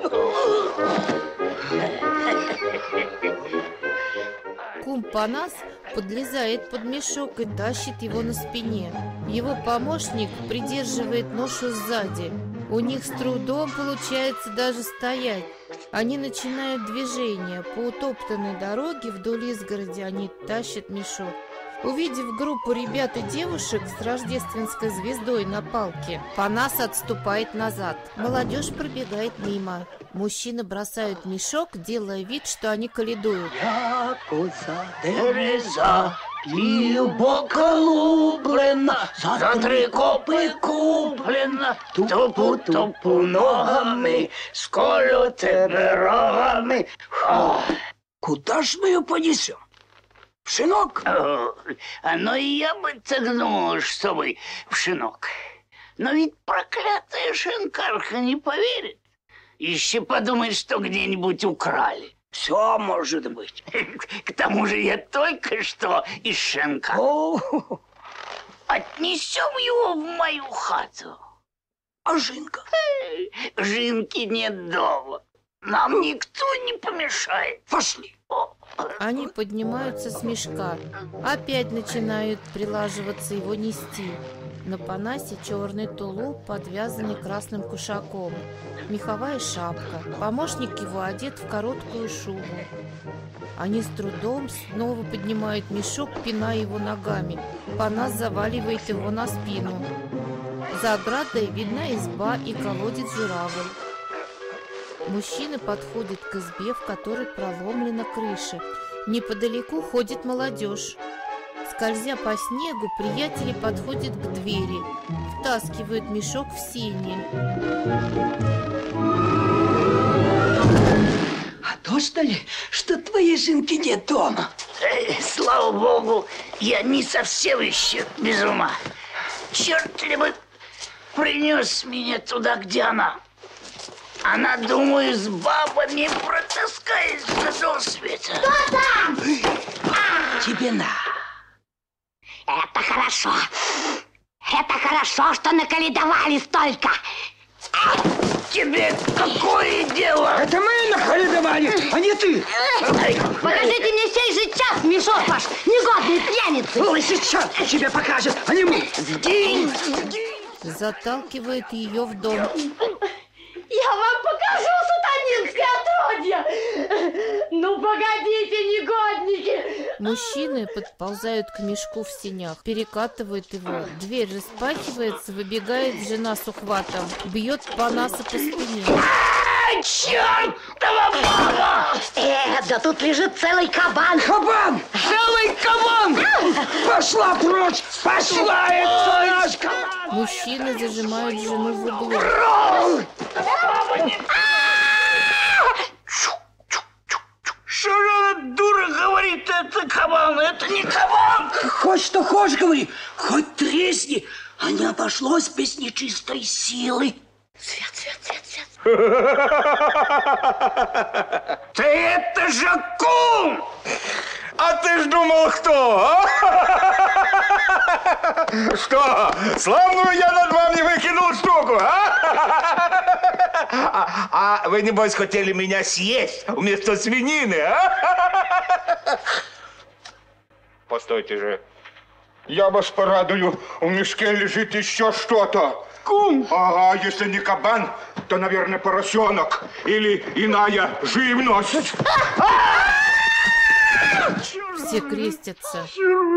Speaker 1: Кум Панас подлезает под мешок и тащит его на спине. Его помощник придерживает ношу сзади. У них с трудом получается даже стоять. Они начинают движение. По утоптанной дороге вдоль изгороди они тащат мешок. Увидев группу ребят и девушек с рождественской звездой на палке, Панас отступает назад. Молодежь пробегает мимо. Мужчины бросают мешок, делая вид, что они каледуют.
Speaker 12: Я коза дереза, глибоко лублена,
Speaker 10: за три копи куплена, тупу-тупу ногами, сколю тебе рогами.
Speaker 12: Куда ж мы ее понесем? В шинок?
Speaker 10: А ну и я бы так думал, чтобы в шинок. Но ведь проклятая шинкарка не поверит. Еще подумает, что где-нибудь украли. Все может быть. К тому же я только что из Шенка. Отнесем его в мою хату. А Жинка? Жинки нет дома. Нам никто не помешает. Пошли.
Speaker 1: Они поднимаются с мешка. Опять начинают прилаживаться его нести. На Панасе черный тулуп, подвязанный красным кушаком. Меховая шапка. Помощник его одет в короткую шубу. Они с трудом снова поднимают мешок, пиная его ногами. Панас заваливает его на спину. За оградой видна изба и колодец журавль. Мужчины подходят к избе, в которой проломлена крыша. Неподалеку ходит молодежь. Скользя по снегу, приятели подходят к двери, втаскивают мешок в сени.
Speaker 10: А то, что ли, что твоей Жинки нет дома? Эй, слава богу, я не совсем еще без ума. Черт ли бы принес меня туда, где она. Она, думаю, с бабами протаскается до света.
Speaker 13: Кто там?
Speaker 10: Тебе на.
Speaker 13: Это хорошо. Это хорошо, что наколедовали столько.
Speaker 10: Тебе какое дело?
Speaker 12: Это мы наколедовали, а не ты.
Speaker 13: Покажите мне сей же час мешок ваш, негодный пьяницы.
Speaker 12: Ой, сейчас тебе покажет, а не мы.
Speaker 10: Сгинь,
Speaker 1: Заталкивает ее в дом.
Speaker 8: Я вам покажу, сатанинское отродье! Ну, погодите, негодники!
Speaker 1: Мужчины подползают к мешку в сенях, перекатывают его. Дверь распахивается, выбегает жена с ухватом, бьет Панаса по спине.
Speaker 10: Чертова баба!
Speaker 13: Э, да тут лежит целый кабан.
Speaker 12: Кабан!
Speaker 10: Целый кабан!
Speaker 12: Пошла прочь! Пошла, это наш кабан!
Speaker 1: Мужчины зажимают жену в углу.
Speaker 10: Что же она, дура, говорит, это кабан? Это не кабан!
Speaker 12: Хоть что хочешь, говори, хоть тресни, а не обошлось без нечистой силы.
Speaker 13: Свет, свет, свет, свет.
Speaker 10: Ты это же кум!
Speaker 4: А ты ж думал, кто, а? Что, славную я над вами выкинул штуку, а? А, а вы, небось, хотели меня съесть вместо свинины, а? Постойте же. Я вас порадую, в мешке лежит еще что-то.
Speaker 10: Кум!
Speaker 4: Ага, если не кабан, то, наверное, поросенок или иная живность.
Speaker 1: Все крестятся.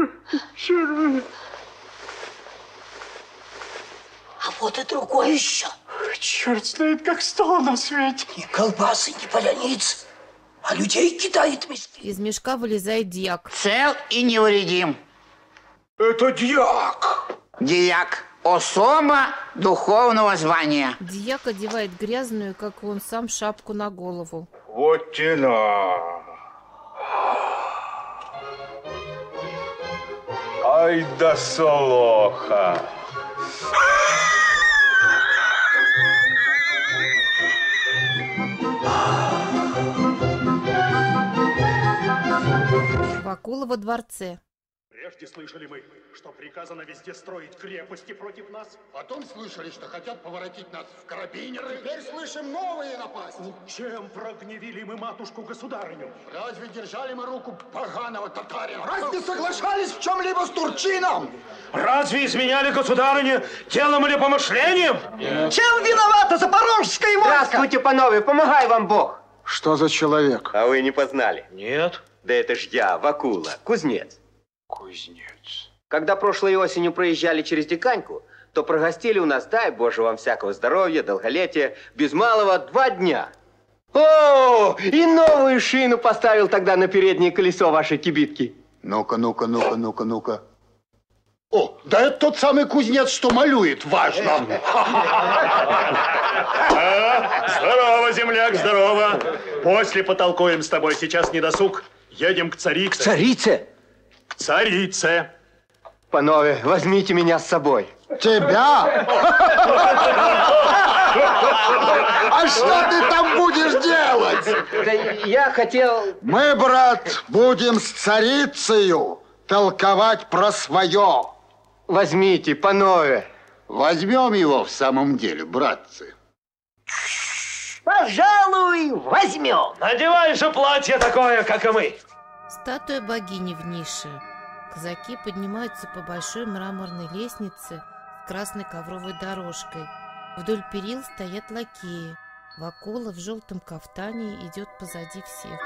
Speaker 12: А вот и другой еще.
Speaker 11: Черт знает, как стало на свете.
Speaker 12: Ни колбасы, ни поляниц, а людей кидает в мешки.
Speaker 1: Из мешка вылезает дьяк.
Speaker 5: Цел и невредим.
Speaker 4: Это дьяк.
Speaker 5: Дьяк. Особо духовного звания.
Speaker 1: Дьяк одевает грязную, как и он сам, шапку на голову.
Speaker 4: Вот тена. Ай да солоха.
Speaker 1: Вакула во дворце.
Speaker 9: Прежде слышали мы, что приказано везде строить крепости против нас.
Speaker 15: Потом слышали, что хотят поворотить нас в карабинеры. Теперь слышим новые напасти.
Speaker 9: Чем прогневили мы матушку-государыню?
Speaker 15: Разве держали мы руку поганого татарина? Разве соглашались в чем-либо с Турчином?
Speaker 11: Разве изменяли государыне телом или помышлением?
Speaker 12: Нет. Чем виновата запорожская войска?
Speaker 3: Здравствуйте, панове, помогай вам Бог.
Speaker 15: Что за человек?
Speaker 3: А вы не познали?
Speaker 11: Нет.
Speaker 3: Да это ж я, Вакула, кузнец.
Speaker 15: Кузнец.
Speaker 3: Когда прошлой осенью проезжали через Диканьку, то прогостили у нас, дай Боже вам всякого здоровья, долголетия, без малого два дня. О, и новую шину поставил тогда на переднее колесо вашей кибитки.
Speaker 15: Ну-ка, ну-ка, ну-ка, ну-ка, ну-ка. О, да это тот самый кузнец, что малюет, важно.
Speaker 9: Здорово, земляк, здорово. После потолкуем с тобой, сейчас не досуг. Едем к царице.
Speaker 3: К царице?
Speaker 9: К царице.
Speaker 3: Панове, возьмите меня с собой.
Speaker 15: Тебя? А что ты там будешь делать?
Speaker 3: Да я хотел...
Speaker 15: Мы, брат, будем с царицею толковать про свое.
Speaker 3: Возьмите, панове.
Speaker 15: Возьмем его в самом деле, братцы.
Speaker 12: Пожалуй, возьмем.
Speaker 11: Надевай же платье такое, как и мы.
Speaker 1: Статуя богини в нише. Казаки поднимаются по большой мраморной лестнице с красной ковровой дорожкой. Вдоль перил стоят лакеи. Вакула в желтом кафтане идет позади всех.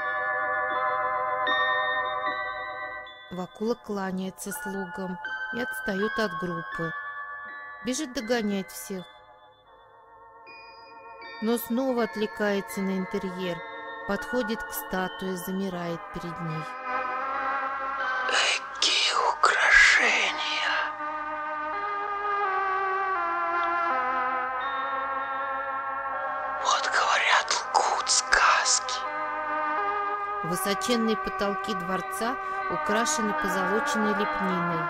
Speaker 1: Вакула кланяется слугам и отстает от группы. Бежит догонять всех. Но снова отвлекается на интерьер. Подходит к статуе, замирает перед ней.
Speaker 10: Какие украшения! Вот говорят, лгут сказки.
Speaker 1: Высоченные потолки дворца украшены позолоченной лепниной.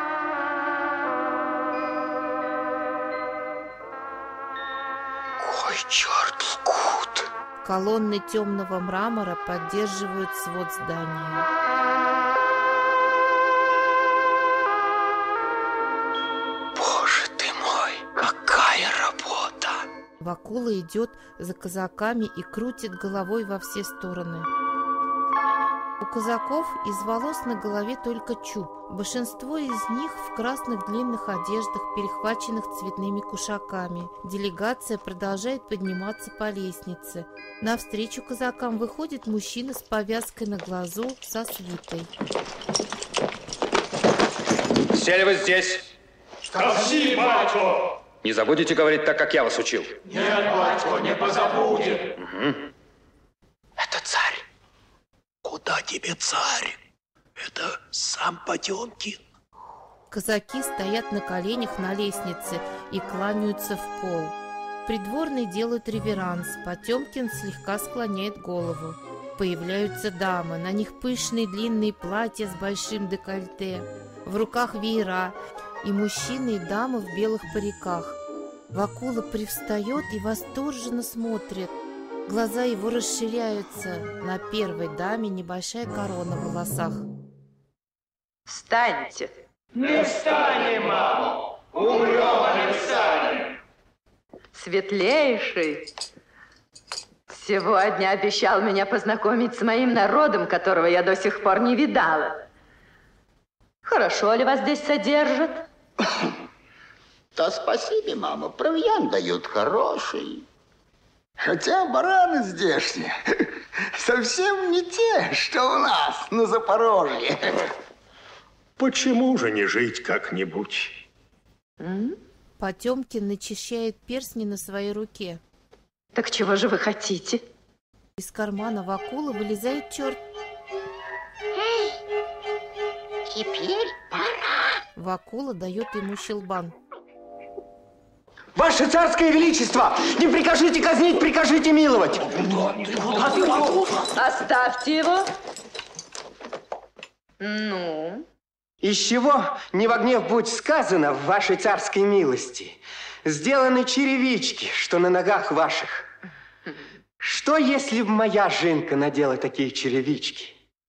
Speaker 10: Ой, черт, лгут!
Speaker 1: Колонны темного мрамора поддерживают свод здания.
Speaker 10: Боже ты мой, какая работа!
Speaker 1: Вакула идет за казаками и крутит головой во все стороны. У казаков из волос на голове только чуб. Большинство из них в красных длинных одеждах, перехваченных цветными кушаками. Делегация продолжает подниматься по лестнице. Навстречу казакам выходит мужчина с повязкой на глазу со свитой.
Speaker 16: Сели вы здесь.
Speaker 4: Спасибо, батько.
Speaker 16: Не забудете говорить так, как я вас учил?
Speaker 4: Нет, батько, не позабудем.
Speaker 16: Угу.
Speaker 10: Это царь. Куда тебе царь? Это сам Потемкин.
Speaker 1: Казаки стоят на коленях на лестнице и кланяются в пол. Придворные делают реверанс. Потемкин слегка склоняет голову. Появляются дамы. На них пышные длинные платья с большим декольте. В руках веера. И мужчины, и дамы в белых париках. Вакула привстает и восторженно смотрит. Глаза его расширяются. На первой даме небольшая корона в волосах.
Speaker 17: Встаньте.
Speaker 4: Не встанем, мама. Умрем, а не встанем.
Speaker 17: Светлейший сегодня обещал меня познакомить с моим народом, которого я до сих пор не видала. Хорошо ли вас здесь содержат?
Speaker 14: Да спасибо, мама, провиант дают хороший. Хотя бараны здешние совсем не те, что у нас на Запорожье.
Speaker 9: Почему же не жить как-нибудь?
Speaker 1: Потемкин начищает перстни на своей руке.
Speaker 17: Так чего же вы хотите?
Speaker 1: Из кармана Вакулы вылезает черт.
Speaker 13: Эй, теперь пора.
Speaker 1: Вакула дает ему щелбан.
Speaker 3: Ваше царское величество! Не прикажите казнить, прикажите миловать!
Speaker 17: Оставьте его. Ну?
Speaker 3: Из чего, не во гнев будь сказано, в вашей царской милости, сделаны черевички, что на ногах ваших. Что, если б моя жинка надела такие черевички?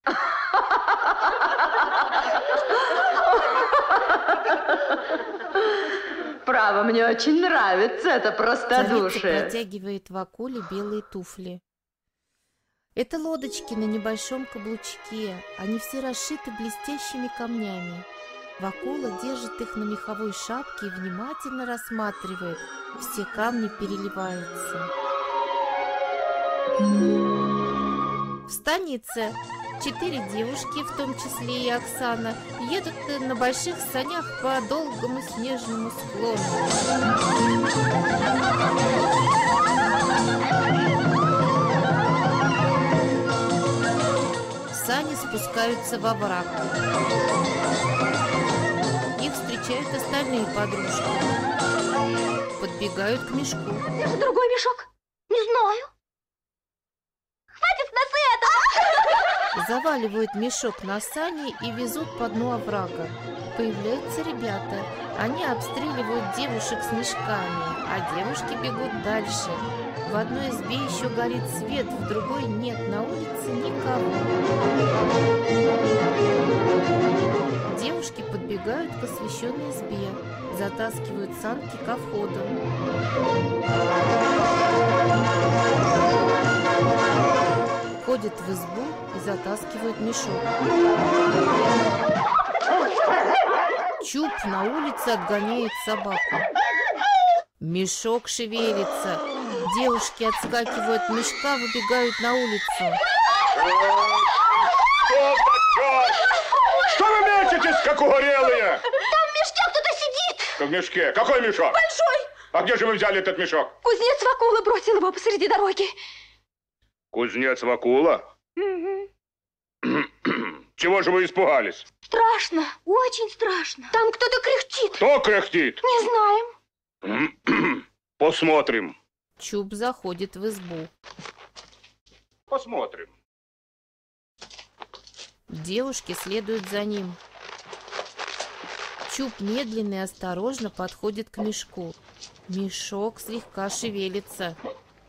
Speaker 17: Право, мне очень нравится это простодушие.
Speaker 1: Царица протягивает Вакуле белые туфли. Это лодочки на небольшом каблучке. Они все расшиты блестящими камнями. Вакула держит их на меховой шапке и внимательно рассматривает. Все камни переливаются. В станице четыре девушки, в том числе и Оксана, едут на больших санях по долгому снежному склону. Сани спускаются во враг. Их встречают остальные подружки. Подбегают к мешку.
Speaker 13: Это другой мешок? Не знаю. Хватит с нас этого!
Speaker 1: Заваливают мешок на сани и везут по дну оврага. Появляются ребята. Они обстреливают девушек снежками, а девушки бегут дальше. В одной избе еще горит свет, в другой нет, на улице никого. Девушки подбегают к освещенной избе, затаскивают санки ко входу. Ходят в избу и затаскивают мешок. Чуб на улице отгоняет собаку. Мешок шевелится. Девушки отскакивают от мешка, выбегают на улицу.
Speaker 4: Что вы мячетесь, как угорелые?
Speaker 13: Там в мешке кто-то сидит.
Speaker 4: В мешке? Какой мешок?
Speaker 13: Большой.
Speaker 4: А где же вы взяли этот мешок?
Speaker 13: Кузнец Вакула бросил его посреди дороги.
Speaker 4: Кузнец Вакула?
Speaker 13: Угу.
Speaker 4: Чего же вы испугались?
Speaker 13: Страшно, очень страшно. Там кто-то кряхтит.
Speaker 4: Кто кряхтит?
Speaker 13: Не знаем.
Speaker 4: Посмотрим.
Speaker 1: Чуб заходит в избу.
Speaker 4: Посмотрим.
Speaker 1: Девушки следуют за ним. Чуб медленно и осторожно подходит к мешку. Мешок слегка шевелится.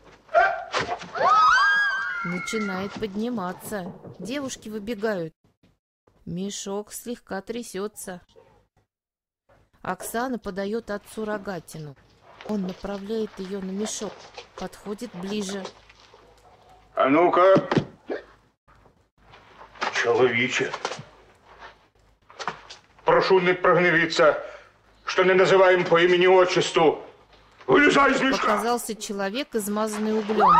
Speaker 1: Начинает подниматься. Девушки выбегают. Мешок слегка трясется. Оксана подает отцу рогатину. Он направляет ее на мешок. Подходит ближе.
Speaker 4: А ну-ка, чоловіче, прошу не прогневиться, что не называем по имени-отчеству. Вылезай из мешка!
Speaker 1: Показался человек, измазанный углем.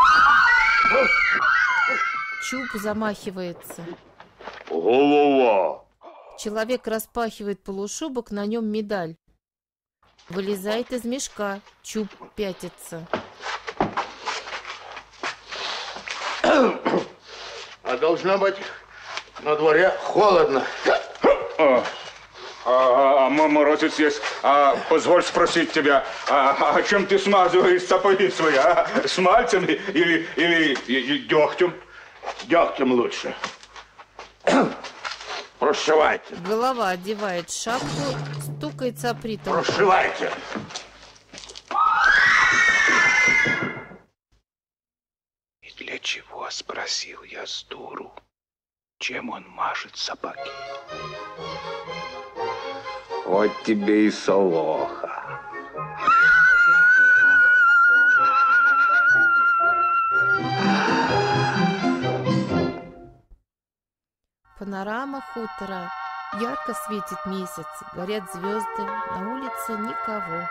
Speaker 1: Чуб замахивается.
Speaker 4: Голова!
Speaker 1: Человек распахивает полушубок, на нем медаль. Вылезает из мешка. Чуб пятится.
Speaker 15: А должно быть, на дворе холодно.
Speaker 4: А, а, а морозец есть. А позволь спросить тебя, а, а чем ты смазываешь сапоги свои, а? Смальцем или, или, или дегтем?
Speaker 15: Дегтем лучше. Прошивайте.
Speaker 1: Голова одевает шапку, стукается о притол.
Speaker 15: Прошивайте.
Speaker 14: И для чего, спросил я с дуру, чем он мажет собаки? Вот тебе и солоха.
Speaker 1: Панорама хутора. Ярко светит месяц, горят звезды, на улице никого.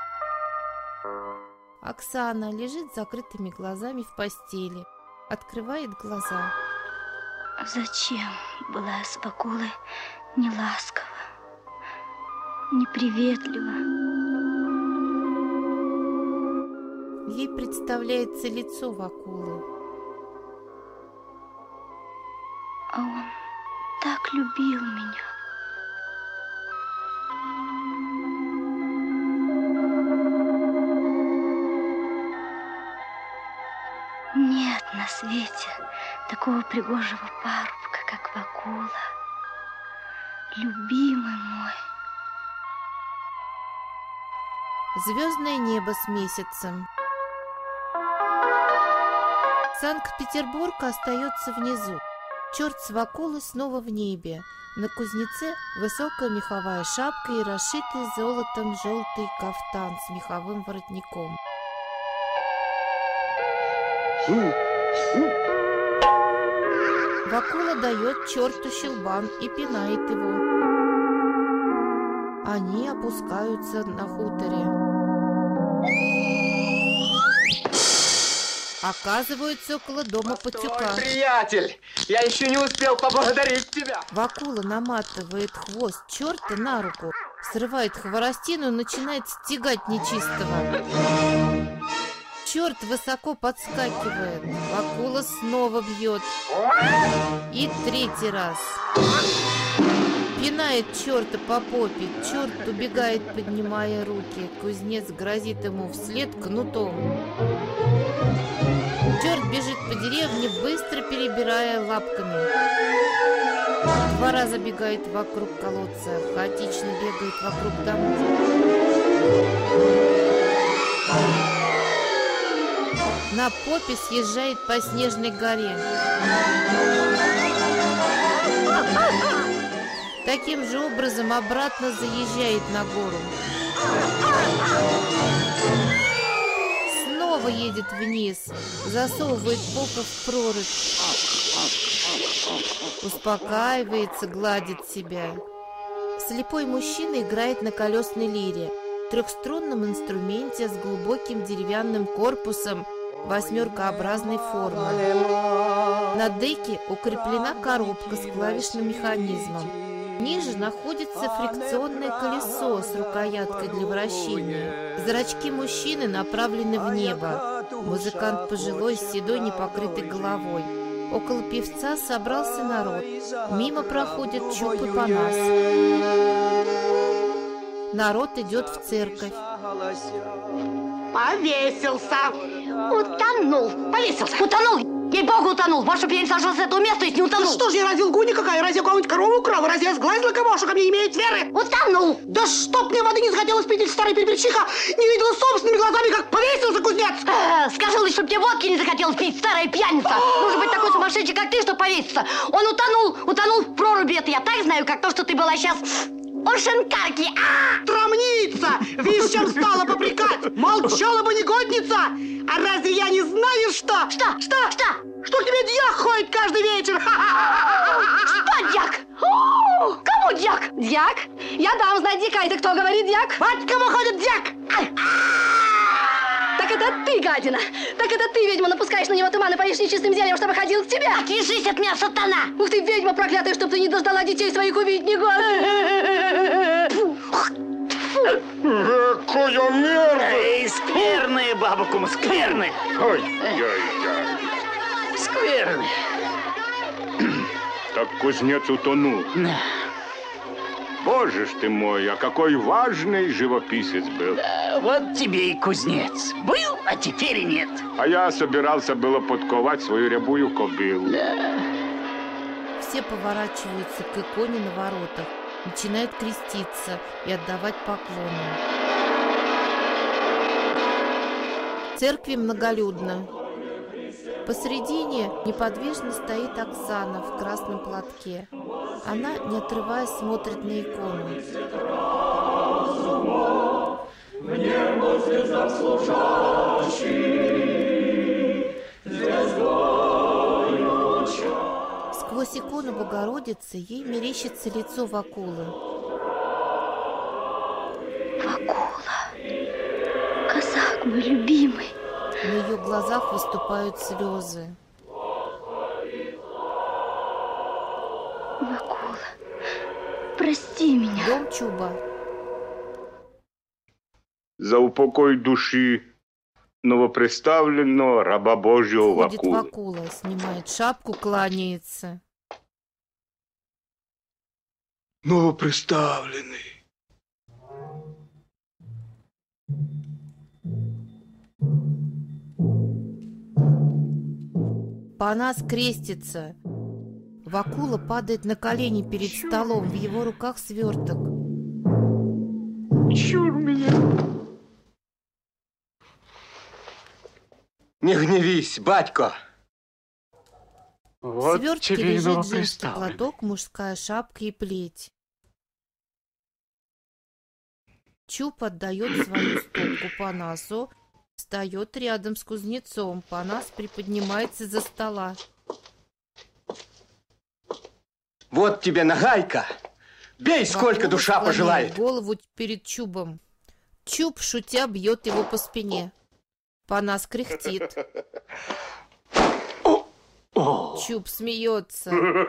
Speaker 1: Оксана лежит с закрытыми глазами в постели, открывает глаза.
Speaker 6: Зачем была я с Вакулой неласкова, неприветлива?
Speaker 1: Ей представляется лицо Вакулы.
Speaker 6: А он так любил меня. Нет на свете такого пригожего парубка, как Вакула, любимый мой.
Speaker 1: Звездное небо с месяцем. Санкт-Петербург остается внизу. Черт с Вакулой снова в небе. На кузнеце высокая меховая шапка и расшитый золотом желтый кафтан с меховым воротником. Вакула дает черту щелбан и пинает его. Они опускаются на хуторе. Оказываются около дома Патюка.
Speaker 3: Ой, приятель, я еще не успел поблагодарить тебя.
Speaker 1: Вакула наматывает хвост черта на руку, срывает хворостину и начинает стегать нечистого. Черт высоко подскакивает. Вакула снова бьет. И третий раз. Пинает черта по попе. Черт убегает, поднимая руки. Кузнец грозит ему вслед кнутом. Черт бежит по деревне, быстро перебирая лапками. Два раза бегает вокруг колодца, хаотично бегает вокруг домов. На попе съезжает по снежной горе. Таким же образом обратно заезжает на гору. Снова едет вниз, засовывает попу в прорубь. Успокаивается, гладит себя. Слепой мужчина играет на колесной лире, трехструнном инструменте с глубоким деревянным корпусом восьмеркообразной формы. На деке укреплена коробка с клавишным механизмом. Ниже находится фрикционное колесо с рукояткой для вращения. Зрачки мужчины направлены в небо. Музыкант пожилой, с седой непокрытой головой. Около певца собрался народ. Мимо проходят Чуб и Панас. Народ идет в церковь.
Speaker 13: Повесился. Утонул. Повесился. Утонул. Ей-богу, утонул. Больше бы я не сошел с этого места, если не утонул.
Speaker 10: Да что ж я разве лгу никакая? Разве я кого-нибудь корову украл? Разве я сглазила кого, что ко мне имеет веры?
Speaker 13: Утонул.
Speaker 10: Да чтоб мне воды не захотелось пить, старый перепельчиха не видела собственными глазами, как повесился кузнец.
Speaker 13: А, скажи лишь, чтоб тебе водки не захотелось пить, старая пьяница. Нужно быть такой сумасшедший, как ты, чтобы повеситься. Он утонул, утонул в проруби. Это я так знаю, как то, что ты была сейчас... Ошенкарки! А!
Speaker 10: Трамница! Видишь, чем стала попрекать? Молчала бы негодница! А разве я не знаю, что?
Speaker 13: Что? Что? Что?
Speaker 10: Что к тебе дьяк ходит каждый вечер?
Speaker 13: Что дьяк? О, кому дьяк? Дьяк? Я дам знать дьяка. Это кто говорит дьяк?
Speaker 10: Вот кому ходит дьяк!
Speaker 13: Так это ты, гадина! Так это ты, ведьма, напускаешь на него туман и поишь нечистым зельем, чтобы ходил к тебе!
Speaker 6: Отвяжись от меня, сатана!
Speaker 13: Ух ты, ведьма проклятая, чтоб ты не дождала детей своих убить, не
Speaker 9: Какая мерзость!
Speaker 5: Эй, скверные, баба Кума, скверные!
Speaker 4: Ой-ой-ой.
Speaker 5: Скверные.
Speaker 4: Так кузнец утонул.
Speaker 5: Да.
Speaker 4: Боже ж ты мой, а какой важный живописец был.
Speaker 5: Да, вот тебе и кузнец. Был, а теперь и нет.
Speaker 4: А я собирался было подковать свою рябую кобылу.
Speaker 5: Да.
Speaker 1: Все поворачиваются к иконе на воротах, начинают креститься и отдавать поклоны. В церкви многолюдно. Посредине неподвижно стоит Оксана в красном платке. Она, не отрываясь, смотрит на икону. Сквозь икону Богородицы ей мерещится лицо Вакулы.
Speaker 6: Вакула, казак мой любимый.
Speaker 1: На ее глазах выступают слезы.
Speaker 6: Вакула, прости меня.
Speaker 1: Дом Чуба.
Speaker 4: За упокой души новоприставленного раба Божьего
Speaker 1: Входит
Speaker 4: Вакулы.
Speaker 1: Вакула, снимает шапку, кланяется.
Speaker 14: Новоприставленный.
Speaker 1: Панас крестится. Вакула падает на колени перед столом, в его руках сверток.
Speaker 14: Чур меня.
Speaker 3: Не гневись, батько.
Speaker 14: Вот
Speaker 1: В свертке
Speaker 14: тебе и
Speaker 1: лежит женский
Speaker 14: новоприставленный.
Speaker 1: платок, мужская шапка и плеть. Чуб отдает свою стопку Панасу, встает рядом с кузнецом. Панас приподнимается за стола.
Speaker 3: Вот тебе нагайка. Бей, сколько
Speaker 1: Вакула
Speaker 3: душа
Speaker 1: склоняет
Speaker 3: пожелает.
Speaker 1: голову перед Чубом. Чуб, шутя, бьет его по спине. Панас кряхтит. Чуб смеется.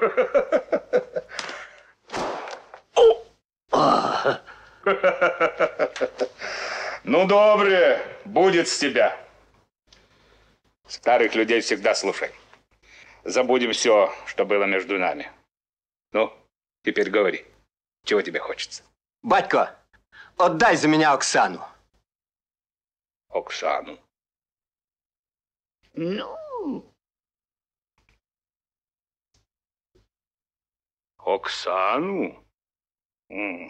Speaker 4: Ну, добре, будет с тебя. Старых людей всегда слушай. Забудем все, что было между нами. Ну, теперь говори, чего тебе хочется?
Speaker 3: Батько, отдай за меня Оксану.
Speaker 4: Оксану.
Speaker 5: Ну,
Speaker 4: Оксану? М.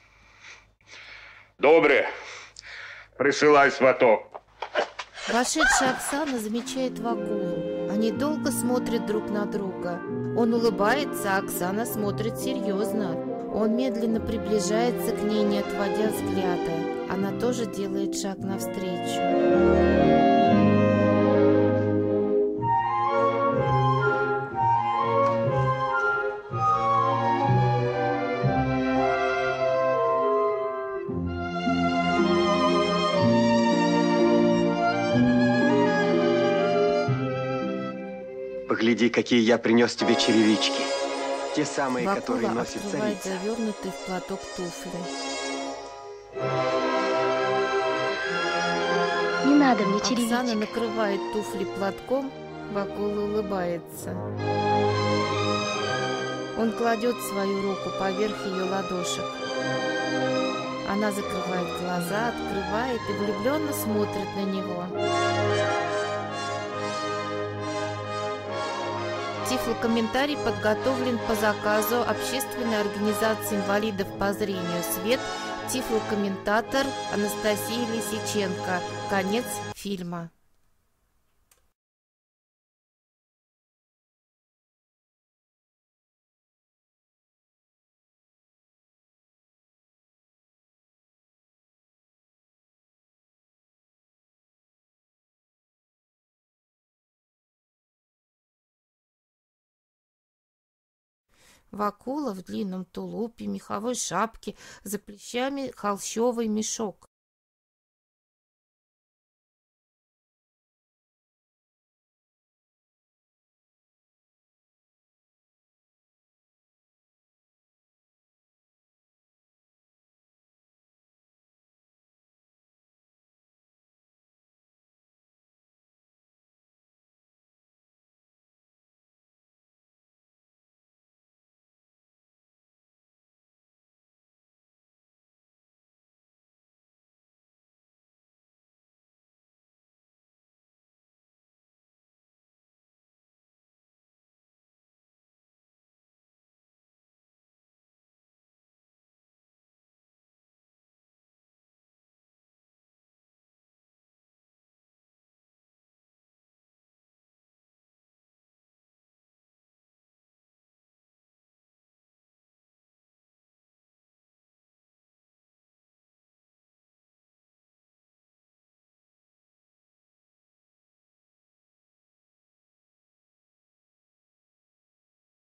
Speaker 4: Добре. Присылай сваток.
Speaker 1: Вошедшая Оксана замечает Вакулу. Они долго смотрят друг на друга. Он улыбается, а Оксана смотрит серьезно. Он медленно приближается к ней, не отводя взгляда. Она тоже делает шаг навстречу.
Speaker 3: Погляди, какие я принес тебе черевички. Те самые,
Speaker 1: Вакула
Speaker 3: которые носит
Speaker 1: открывает
Speaker 3: царица.
Speaker 1: завернутый в платок туфли.
Speaker 6: Не надо мне
Speaker 1: Оксана
Speaker 6: черевичек.
Speaker 1: накрывает туфли платком, Вакула улыбается. Он кладет свою руку поверх ее ладошек. Она закрывает глаза, открывает и влюбленно смотрит на него. Тифлокомментарий подготовлен по заказу Общественной организации инвалидов по зрению «Свет». Тифлокомментатор Анастасия Лисиченко. Конец фильма. Вакула в длинном тулупе, меховой шапке, за плечами холщовый мешок.